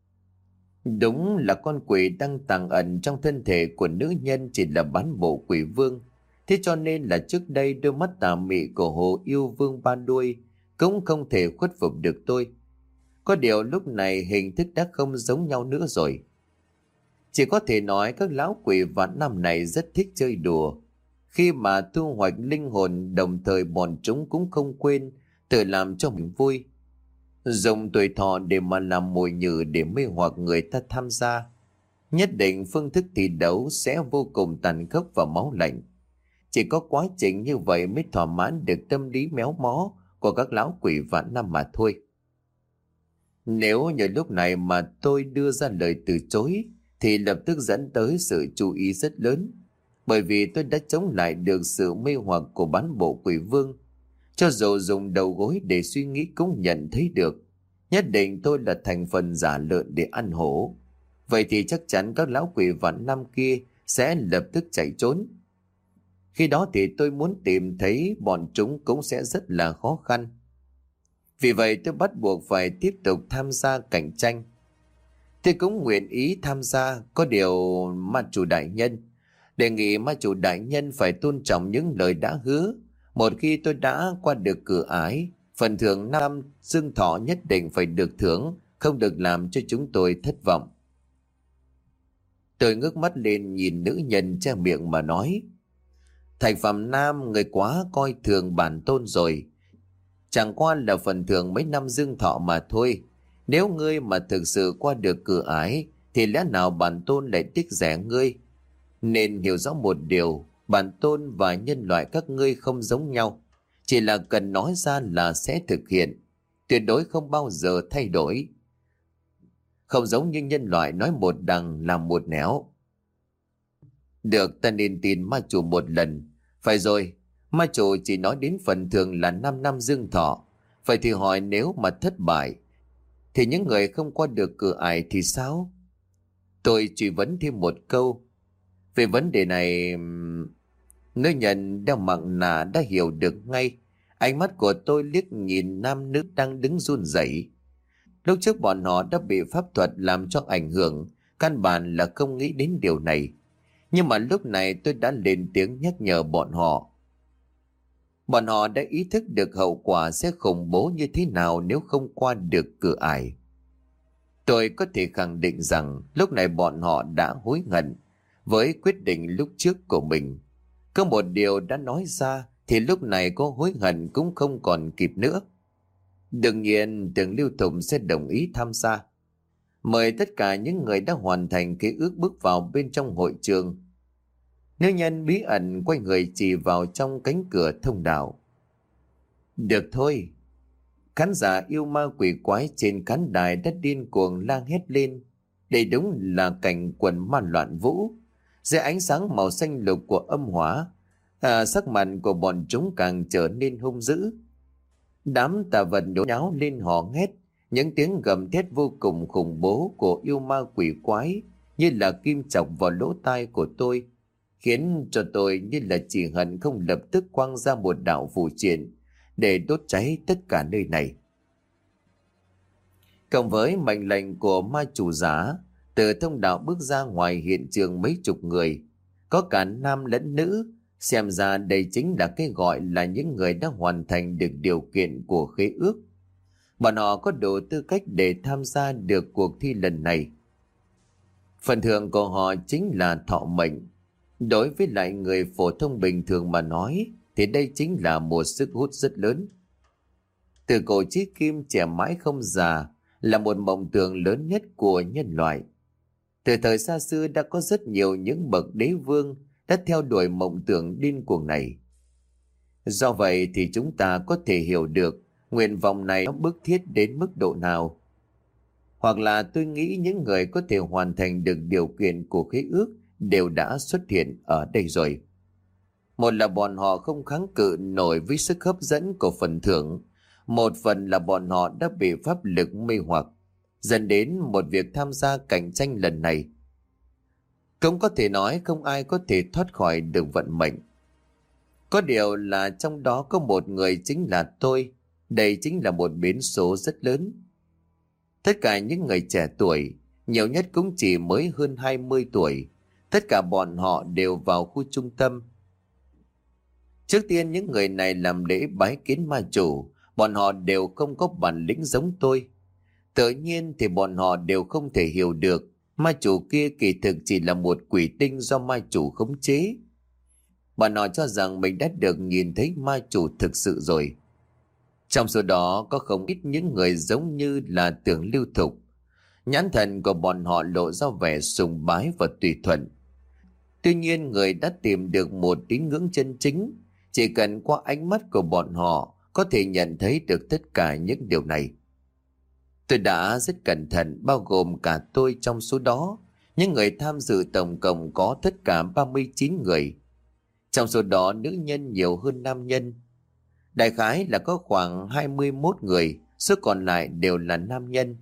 Đúng là con quỷ đang tàng ẩn trong thân thể của nữ nhân chỉ là bán bộ quỷ vương. Thế cho nên là trước đây đôi mắt tà mị của Hồ Yêu Vương ba đuôi cũng không thể khuất phục được tôi. Có điều lúc này hình thức đã không giống nhau nữa rồi. Chỉ có thể nói các lão quỷ vạn năm này rất thích chơi đùa. Khi mà thu hoạch linh hồn, đồng thời bọn chúng cũng không quên tự làm cho mình vui. Dùng tuổi thọ để mà làm mồi nhử để mê hoặc người ta tham gia. Nhất định phương thức thi đấu sẽ vô cùng tàn khốc và máu lạnh. Chỉ có quá trình như vậy mới thỏa mãn được tâm lý méo mó của các lão quỷ vạn năm mà thôi. Nếu như lúc này mà tôi đưa ra lời từ chối thì lập tức dẫn tới sự chú ý rất lớn. Bởi vì tôi đã chống lại được sự mê hoặc của bán bộ quỷ vương. Cho dù dùng đầu gối để suy nghĩ cũng nhận thấy được. Nhất định tôi là thành phần giả lợn để ăn hổ. Vậy thì chắc chắn các lão quỷ vạn năm kia sẽ lập tức chạy trốn. Khi đó thì tôi muốn tìm thấy bọn chúng cũng sẽ rất là khó khăn. Vì vậy tôi bắt buộc phải tiếp tục tham gia cạnh tranh. Tôi cũng nguyện ý tham gia, có điều ma chủ đại nhân đề nghị ma chủ đại nhân phải tôn trọng những lời đã hứa. Một khi tôi đã qua được cửa ải, phần thưởng năm dương thọ nhất định phải được thưởng, không được làm cho chúng tôi thất vọng. Tôi ngước mắt lên nhìn nữ nhân che miệng mà nói: Thạch Phạm Nam, người quá coi thường bản tôn rồi. Chẳng qua là phần thưởng mấy năm dương thọ mà thôi. Nếu ngươi mà thực sự qua được cửa ải thì lẽ nào bản tôn lại tiếc rẻ ngươi? Nên hiểu rõ một điều, bản tôn và nhân loại các ngươi không giống nhau. Chỉ là cần nói ra là sẽ thực hiện, tuyệt đối không bao giờ thay đổi. Không giống như nhân loại nói một đằng làm một nẻo. Được, ta nên tin ma chủ một lần. Phải rồi, ma chủ chỉ nói đến phần thưởng là 5 năm dương thọ. Vậy thì hỏi nếu mà thất bại thì những người không qua được cửa ải thì sao? Tôi truy vấn thêm một câu. Về vấn đề này, nữ nhân đeo mặt nạ đã hiểu được ngay. Ánh mắt của tôi liếc nhìn nam nữ đang đứng run rẩy. Lúc trước bọn họ đã bị pháp thuật làm cho ảnh hưởng, căn bản là không nghĩ đến điều này. Nhưng mà lúc này tôi đã lên tiếng nhắc nhở bọn họ. Bọn họ đã ý thức được hậu quả sẽ khủng bố như thế nào nếu không qua được cửa ải. Tôi có thể khẳng định rằng lúc này bọn họ đã hối hận với quyết định lúc trước của mình. Có một điều đã nói ra thì lúc này có hối hận cũng không còn kịp nữa. Đương nhiên Tưởng Lưu Thục sẽ đồng ý tham gia. Mời tất cả những người đã hoàn thành ký ước bước vào bên trong hội trường. Nữ nhân bí ẩn quay người chỉ vào trong cánh cửa thông đạo. Được thôi. Khán giả yêu ma quỷ quái trên khán đài đã điên cuồng la hét lên. Đây đúng là cảnh quần ma loạn vũ. Dưới ánh sáng màu xanh lục của âm hỏa, à, sắc mặt của bọn chúng càng trở nên hung dữ. Đám tà vật nhốn nháo lên hò hét, những tiếng gầm thét vô cùng khủng bố của yêu ma quỷ quái như là kim chọc vào lỗ tai của tôi, khiến cho tôi như là chỉ hận không lập tức quăng ra một đạo phù triện để đốt cháy tất cả nơi này. Cộng với mệnh lệnh của ma chủ giả, từ thông đạo bước ra ngoài hiện trường mấy chục người, có cả nam lẫn nữ. Xem ra đây chính là cái gọi là những người đã hoàn thành được điều kiện của khế ước. Bọn họ có đủ tư cách để tham gia được cuộc thi lần này. Phần thưởng của họ chính là thọ mệnh. Đối với lại người phổ thông bình thường mà nói, thì đây chính là một sức hút rất lớn. Từ cổ chí kim, trẻ mãi không già là một mộng tưởng lớn nhất của nhân loại. Từ thời xa xưa đã có rất nhiều những bậc đế vương đã theo đuổi mộng tưởng điên cuồng này. Do vậy thì chúng ta có thể hiểu được nguyện vọng này nó bức thiết đến mức độ nào. Hoặc là tôi nghĩ những người có thể hoàn thành được điều kiện của khế ước đều đã xuất hiện ở đây rồi. Một là bọn họ không kháng cự nổi với sức hấp dẫn của phần thưởng. Một phần là bọn họ đã bị pháp lực mê hoặc, dẫn đến một việc tham gia cạnh tranh lần này. Cũng có thể nói không ai có thể thoát khỏi được vận mệnh. Có điều là trong đó có một người chính là tôi. Đây chính là một biến số rất lớn. Tất cả những người trẻ tuổi, nhiều nhất cũng chỉ mới hơn hai mươi tuổi, tất cả bọn họ đều vào khu trung tâm. Trước tiên những người này làm lễ bái kiến ma chủ, bọn họ đều không có bản lĩnh giống tôi. Tự nhiên thì bọn họ đều không thể hiểu được ma chủ kia kỳ thực chỉ là một quỷ tinh do ma chủ khống chế. Bọn họ cho rằng mình đã được nhìn thấy ma chủ thực sự rồi. Trong số đó có không ít những người giống như là Tưởng Lưu Thục. Nhãn thần của bọn họ lộ ra vẻ sùng bái và tùy thuận. Tuy nhiên người đã tìm được một tín ngưỡng chân chính, chỉ cần qua ánh mắt của bọn họ có thể nhận thấy được tất cả những điều này. Tôi đã rất cẩn thận bao gồm cả tôi trong số đó. Những người tham dự tổng cộng có tất cả ba mươi chín người. Trong số đó nữ nhân nhiều hơn nam nhân. Đại khái là có khoảng hai mươi mốt người, số còn lại đều là nam nhân.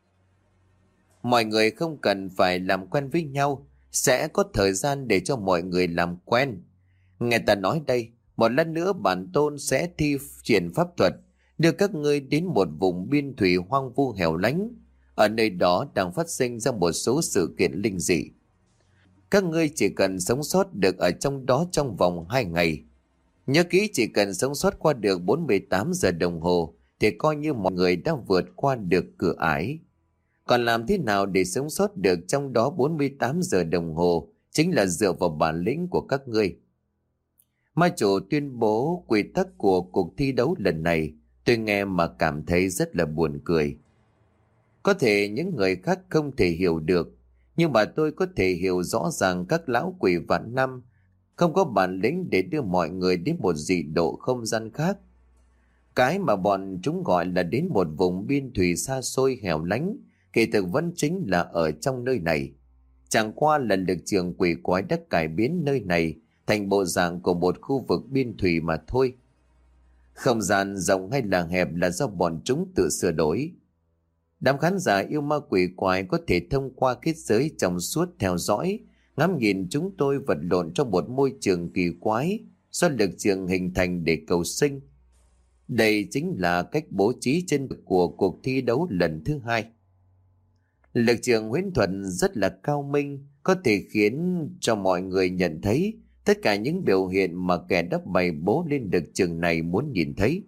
Mọi người không cần phải làm quen với nhau, sẽ có thời gian để cho mọi người làm quen. Nghe ta nói đây, một lát nữa bản tôn sẽ thi triển pháp thuật, đưa các ngươi đến một vùng biên thủy hoang vu hẻo lánh. Ở nơi đó đang phát sinh ra một số sự kiện linh dị. Các ngươi chỉ cần sống sót được ở trong đó trong vòng hai ngày. Nhớ kỹ, chỉ cần sống sót qua được bốn mươi tám giờ đồng hồ thì coi như mọi người đã vượt qua được cửa ải. Còn làm thế nào để sống sót được trong đó bốn mươi tám giờ đồng hồ chính là dựa vào bản lĩnh của các ngươi. Ma chủ tuyên bố quy tắc của cuộc thi đấu lần này, tôi nghe mà cảm thấy rất là buồn cười. Có thể những người khác không thể hiểu được, nhưng mà tôi có thể hiểu rõ ràng các lão quỷ vạn năm không có bản lĩnh để đưa mọi người đến một dị độ không gian khác. Cái mà bọn chúng gọi là đến một vùng biên thủy xa xôi hẻo lánh, kỳ thực vẫn chính là ở trong nơi này. Chẳng qua là lực trường quỷ quái đã cải biến nơi này thành bộ dạng của một khu vực biên thủy mà thôi. Không gian rộng hay là hẹp là do bọn chúng tự sửa đổi. Đám khán giả yêu ma quỷ quái có thể thông qua kết giới trong suốt theo dõi, ngắm nhìn chúng tôi vật lộn trong một môi trường kỳ quái do lực trường hình thành để cầu sinh. Đây chính là cách bố trí chân thực của cuộc thi đấu lần thứ hai. Lực trường huyễn thuật rất là cao minh, có thể khiến cho mọi người nhận thấy tất cả những biểu hiện mà kẻ đắp bày bố lên lực trường này muốn nhìn thấy.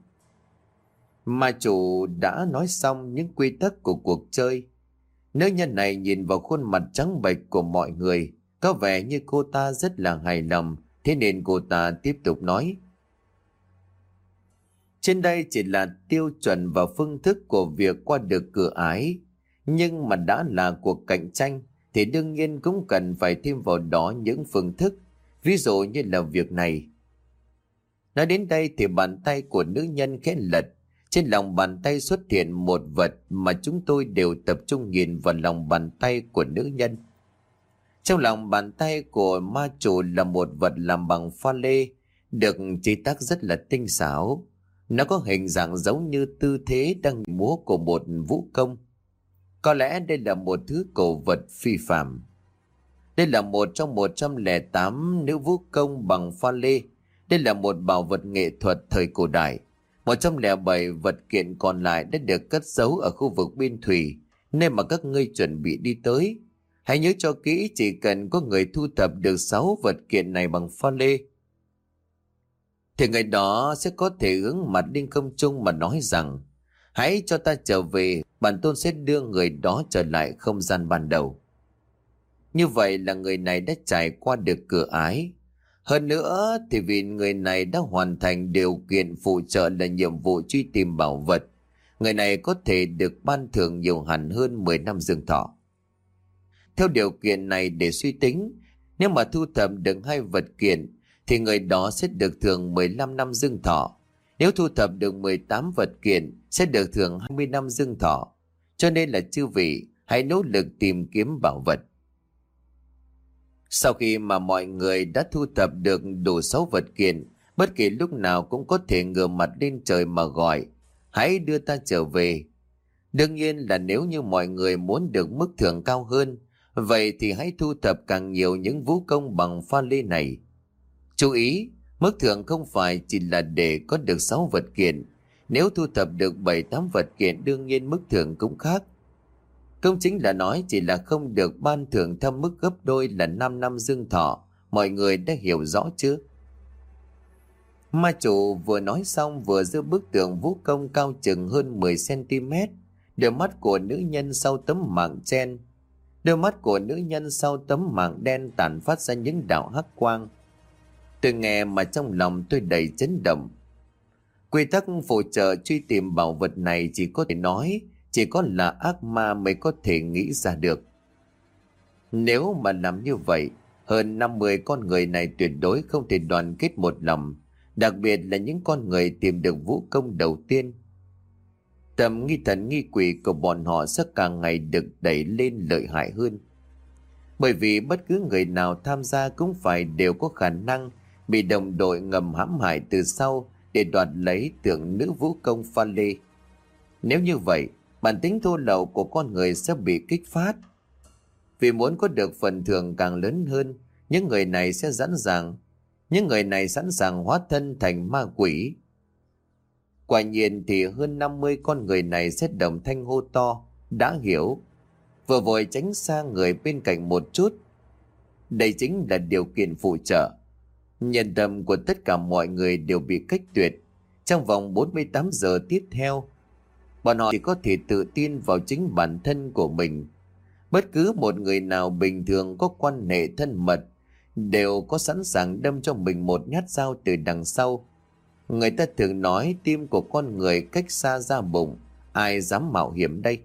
Ma chủ đã nói xong những quy tắc của cuộc chơi. Nữ nhân này nhìn vào khuôn mặt trắng bệch của mọi người, có vẻ như cô ta rất là hài lòng, thế nên cô ta tiếp tục nói. Trên đây chỉ là tiêu chuẩn và phương thức của việc qua được cửa ải, nhưng mà đã là cuộc cạnh tranh thì đương nhiên cũng cần phải thêm vào đó những phương thức, ví dụ như là việc này. Nói đến đây thì bàn tay của nữ nhân khẽ lật. Trên lòng bàn tay xuất hiện một vật mà chúng tôi đều tập trung nhìn vào lòng bàn tay của nữ nhân. Trong lòng bàn tay của ma chủ là một vật làm bằng pha lê, được chế tác rất là tinh xảo. Nó có hình dạng giống như tư thế đang múa của một vũ công. Có lẽ đây là một thứ cổ vật phi phàm. Đây là một trong một trăm lẻ tám nữ vũ công bằng pha lê. Đây là một bảo vật nghệ thuật thời cổ đại. một trăm lẻ bảy vật kiện còn lại đã được cất giấu ở khu vực biên thủy, nơi mà các ngươi chuẩn bị đi tới. Hãy nhớ cho kỹ, chỉ cần có người thu thập được sáu vật kiện này bằng pha lê, thì người đó sẽ có thể hướng mặt lên không trung mà nói rằng: hãy cho ta trở về, bản tôn sẽ đưa người đó trở lại không gian ban đầu. Như vậy là người này đã trải qua được cửa ái. Hơn nữa thì vì người này đã hoàn thành điều kiện phụ trợ là nhiệm vụ truy tìm bảo vật, người này có thể được ban thưởng nhiều hẳn hơn mười năm dương thọ. Theo điều kiện này để suy tính, nếu mà thu thập được hai vật kiện thì người đó sẽ được thưởng mười lăm năm dương thọ. Nếu thu thập được mười tám vật kiện sẽ được thưởng hai mươi năm dương thọ. Cho nên là chư vị hãy nỗ lực tìm kiếm bảo vật. Sau khi mà mọi người đã thu thập được đủ sáu vật kiện, bất kỳ lúc nào cũng có thể ngửa mặt lên trời mà gọi: hãy đưa ta trở về. Đương nhiên là nếu như mọi người muốn được mức thưởng cao hơn, vậy thì hãy thu thập càng nhiều những vũ công bằng pha lê này. Chú ý, mức thưởng không phải chỉ là để có được sáu vật kiện. Nếu thu thập được bảy tám vật kiện, đương nhiên mức thưởng cũng khác. Công chính là nói chỉ là không được ban thưởng theo mức gấp đôi là năm năm dương thọ. Mọi người đã hiểu rõ chưa? Ma chủ vừa nói xong vừa giơ bức tượng vũ công cao chừng hơn mười xăng ti mét. Đôi mắt của nữ nhân sau tấm màng chen, đôi mắt của nữ nhân sau tấm màng đen tản phát ra những đạo hắc quang. Tôi nghe mà trong lòng tôi đầy chấn động. Quy tắc phụ trợ truy tìm bảo vật này chỉ có thể nói chỉ có là ác ma mới có thể nghĩ ra được. Nếu mà làm như vậy, hơn năm mươi con người này tuyệt đối không thể đoàn kết một lòng, đặc biệt là những con người tìm được vũ công đầu tiên. Tầm nghi thần nghi quỷ của bọn họ sẽ càng ngày được đẩy lên lợi hại hơn. Bởi vì bất cứ người nào tham gia cũng phải đều có khả năng bị đồng đội ngầm hãm hại từ sau để đoạt lấy tượng nữ vũ công pha lê. Nếu như vậy, bản tính thô lậu của con người sẽ bị kích phát. Vì muốn có được phần thưởng càng lớn hơn, những người này sẽ sẵn sàng, những người này sẵn sàng hóa thân thành ma quỷ. Quả nhiên thì hơn năm mươi con người này sẽ đồng thanh hô to: đã hiểu, vừa vội tránh xa người bên cạnh một chút. Đây chính là điều kiện phụ trợ. Nhân tâm của tất cả mọi người đều bị cách tuyệt. Trong vòng bốn mươi tám giờ tiếp theo, bọn họ chỉ có thể tự tin vào chính bản thân của mình. Bất cứ một người nào bình thường có quan hệ thân mật đều có sẵn sàng đâm cho mình một nhát dao từ đằng sau. Người ta thường nói tim của con người cách xa da bụng, ai dám mạo hiểm đây?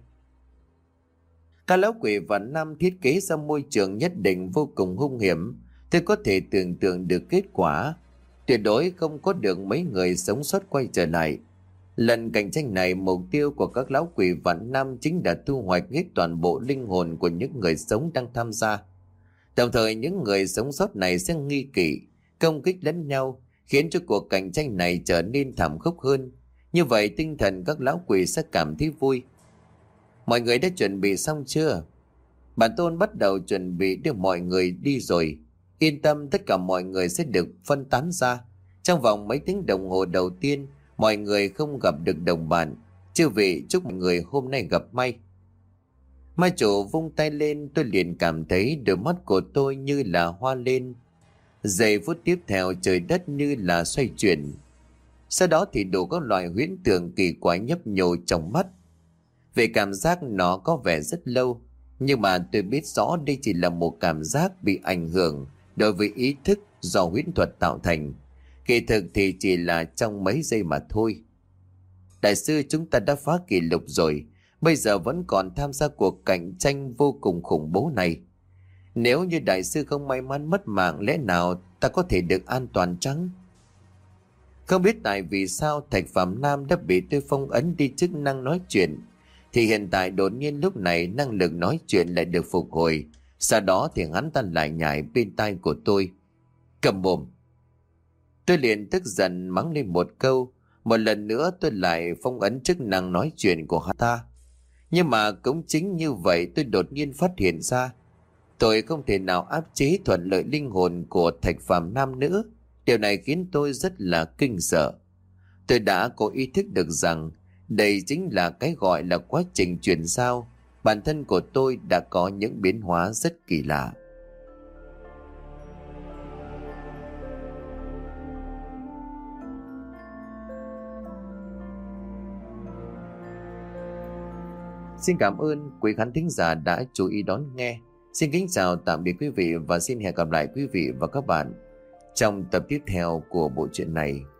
Các lão quỷ và nam thiết kế ra môi trường nhất định vô cùng hung hiểm. Tôi có thể tưởng tượng được kết quả. Tuyệt đối không có được mấy người sống sót quay trở lại. Lần cạnh tranh này, mục tiêu của các lão quỷ vạn nam chính là thu hoạch hết toàn bộ linh hồn của những người sống đang tham gia. Đồng thời những người sống sót này sẽ nghi kỵ, công kích lẫn nhau, khiến cho cuộc cạnh tranh này trở nên thảm khốc hơn. Như vậy tinh thần các lão quỷ sẽ cảm thấy vui. Mọi người đã chuẩn bị xong chưa? Bản tôn bắt đầu chuẩn bị đưa mọi người đi rồi. Yên tâm, tất cả mọi người sẽ được phân tán ra. Trong vòng mấy tiếng đồng hồ đầu tiên, mọi người không gặp được đồng bạn. Chư vị chúc mọi người hôm nay gặp may. Mai chủ vung tay lên, tôi liền cảm thấy đôi mắt của tôi như là hoa lên. Giây phút tiếp theo trời đất như là xoay chuyển. Sau đó thì đủ các loại huyễn tượng kỳ quái nhấp nhô trong mắt. Về cảm giác nó có vẻ rất lâu, nhưng mà tôi biết rõ đây chỉ là một cảm giác bị ảnh hưởng đối với ý thức do huyễn thuật tạo thành. Kỳ thực thì chỉ là trong mấy giây mà thôi. Đại sư, chúng ta đã phá kỷ lục rồi, bây giờ vẫn còn tham gia cuộc cạnh tranh vô cùng khủng bố này. Nếu như đại sư không may mắn mất mạng, lẽ nào ta có thể được an toàn chăng? Không biết tại vì sao Thạch Phạm Nam đã bị tôi phong ấn đi chức năng nói chuyện, thì hiện tại đột nhiên lúc này năng lực nói chuyện lại được phục hồi. Sau đó thì hắn ta lại nhảy bên tai của tôi: cầm mồm. Tôi liền tức giận mắng lên một câu. Một lần nữa tôi lại phong ấn chức năng nói chuyện của hắn ta. Nhưng mà cũng chính như vậy tôi đột nhiên phát hiện ra tôi không thể nào áp chế thuận lợi linh hồn của Thạch Phạm Nam nữa. Điều này khiến tôi rất là kinh sợ. Tôi đã có ý thức được rằng đây chính là cái gọi là quá trình chuyển giao. Bản thân của tôi đã có những biến hóa rất kỳ lạ. Xin cảm ơn quý khán thính giả đã chú ý đón nghe. Xin kính chào tạm biệt quý vị và xin hẹn gặp lại quý vị và các bạn trong tập tiếp theo của bộ truyện này.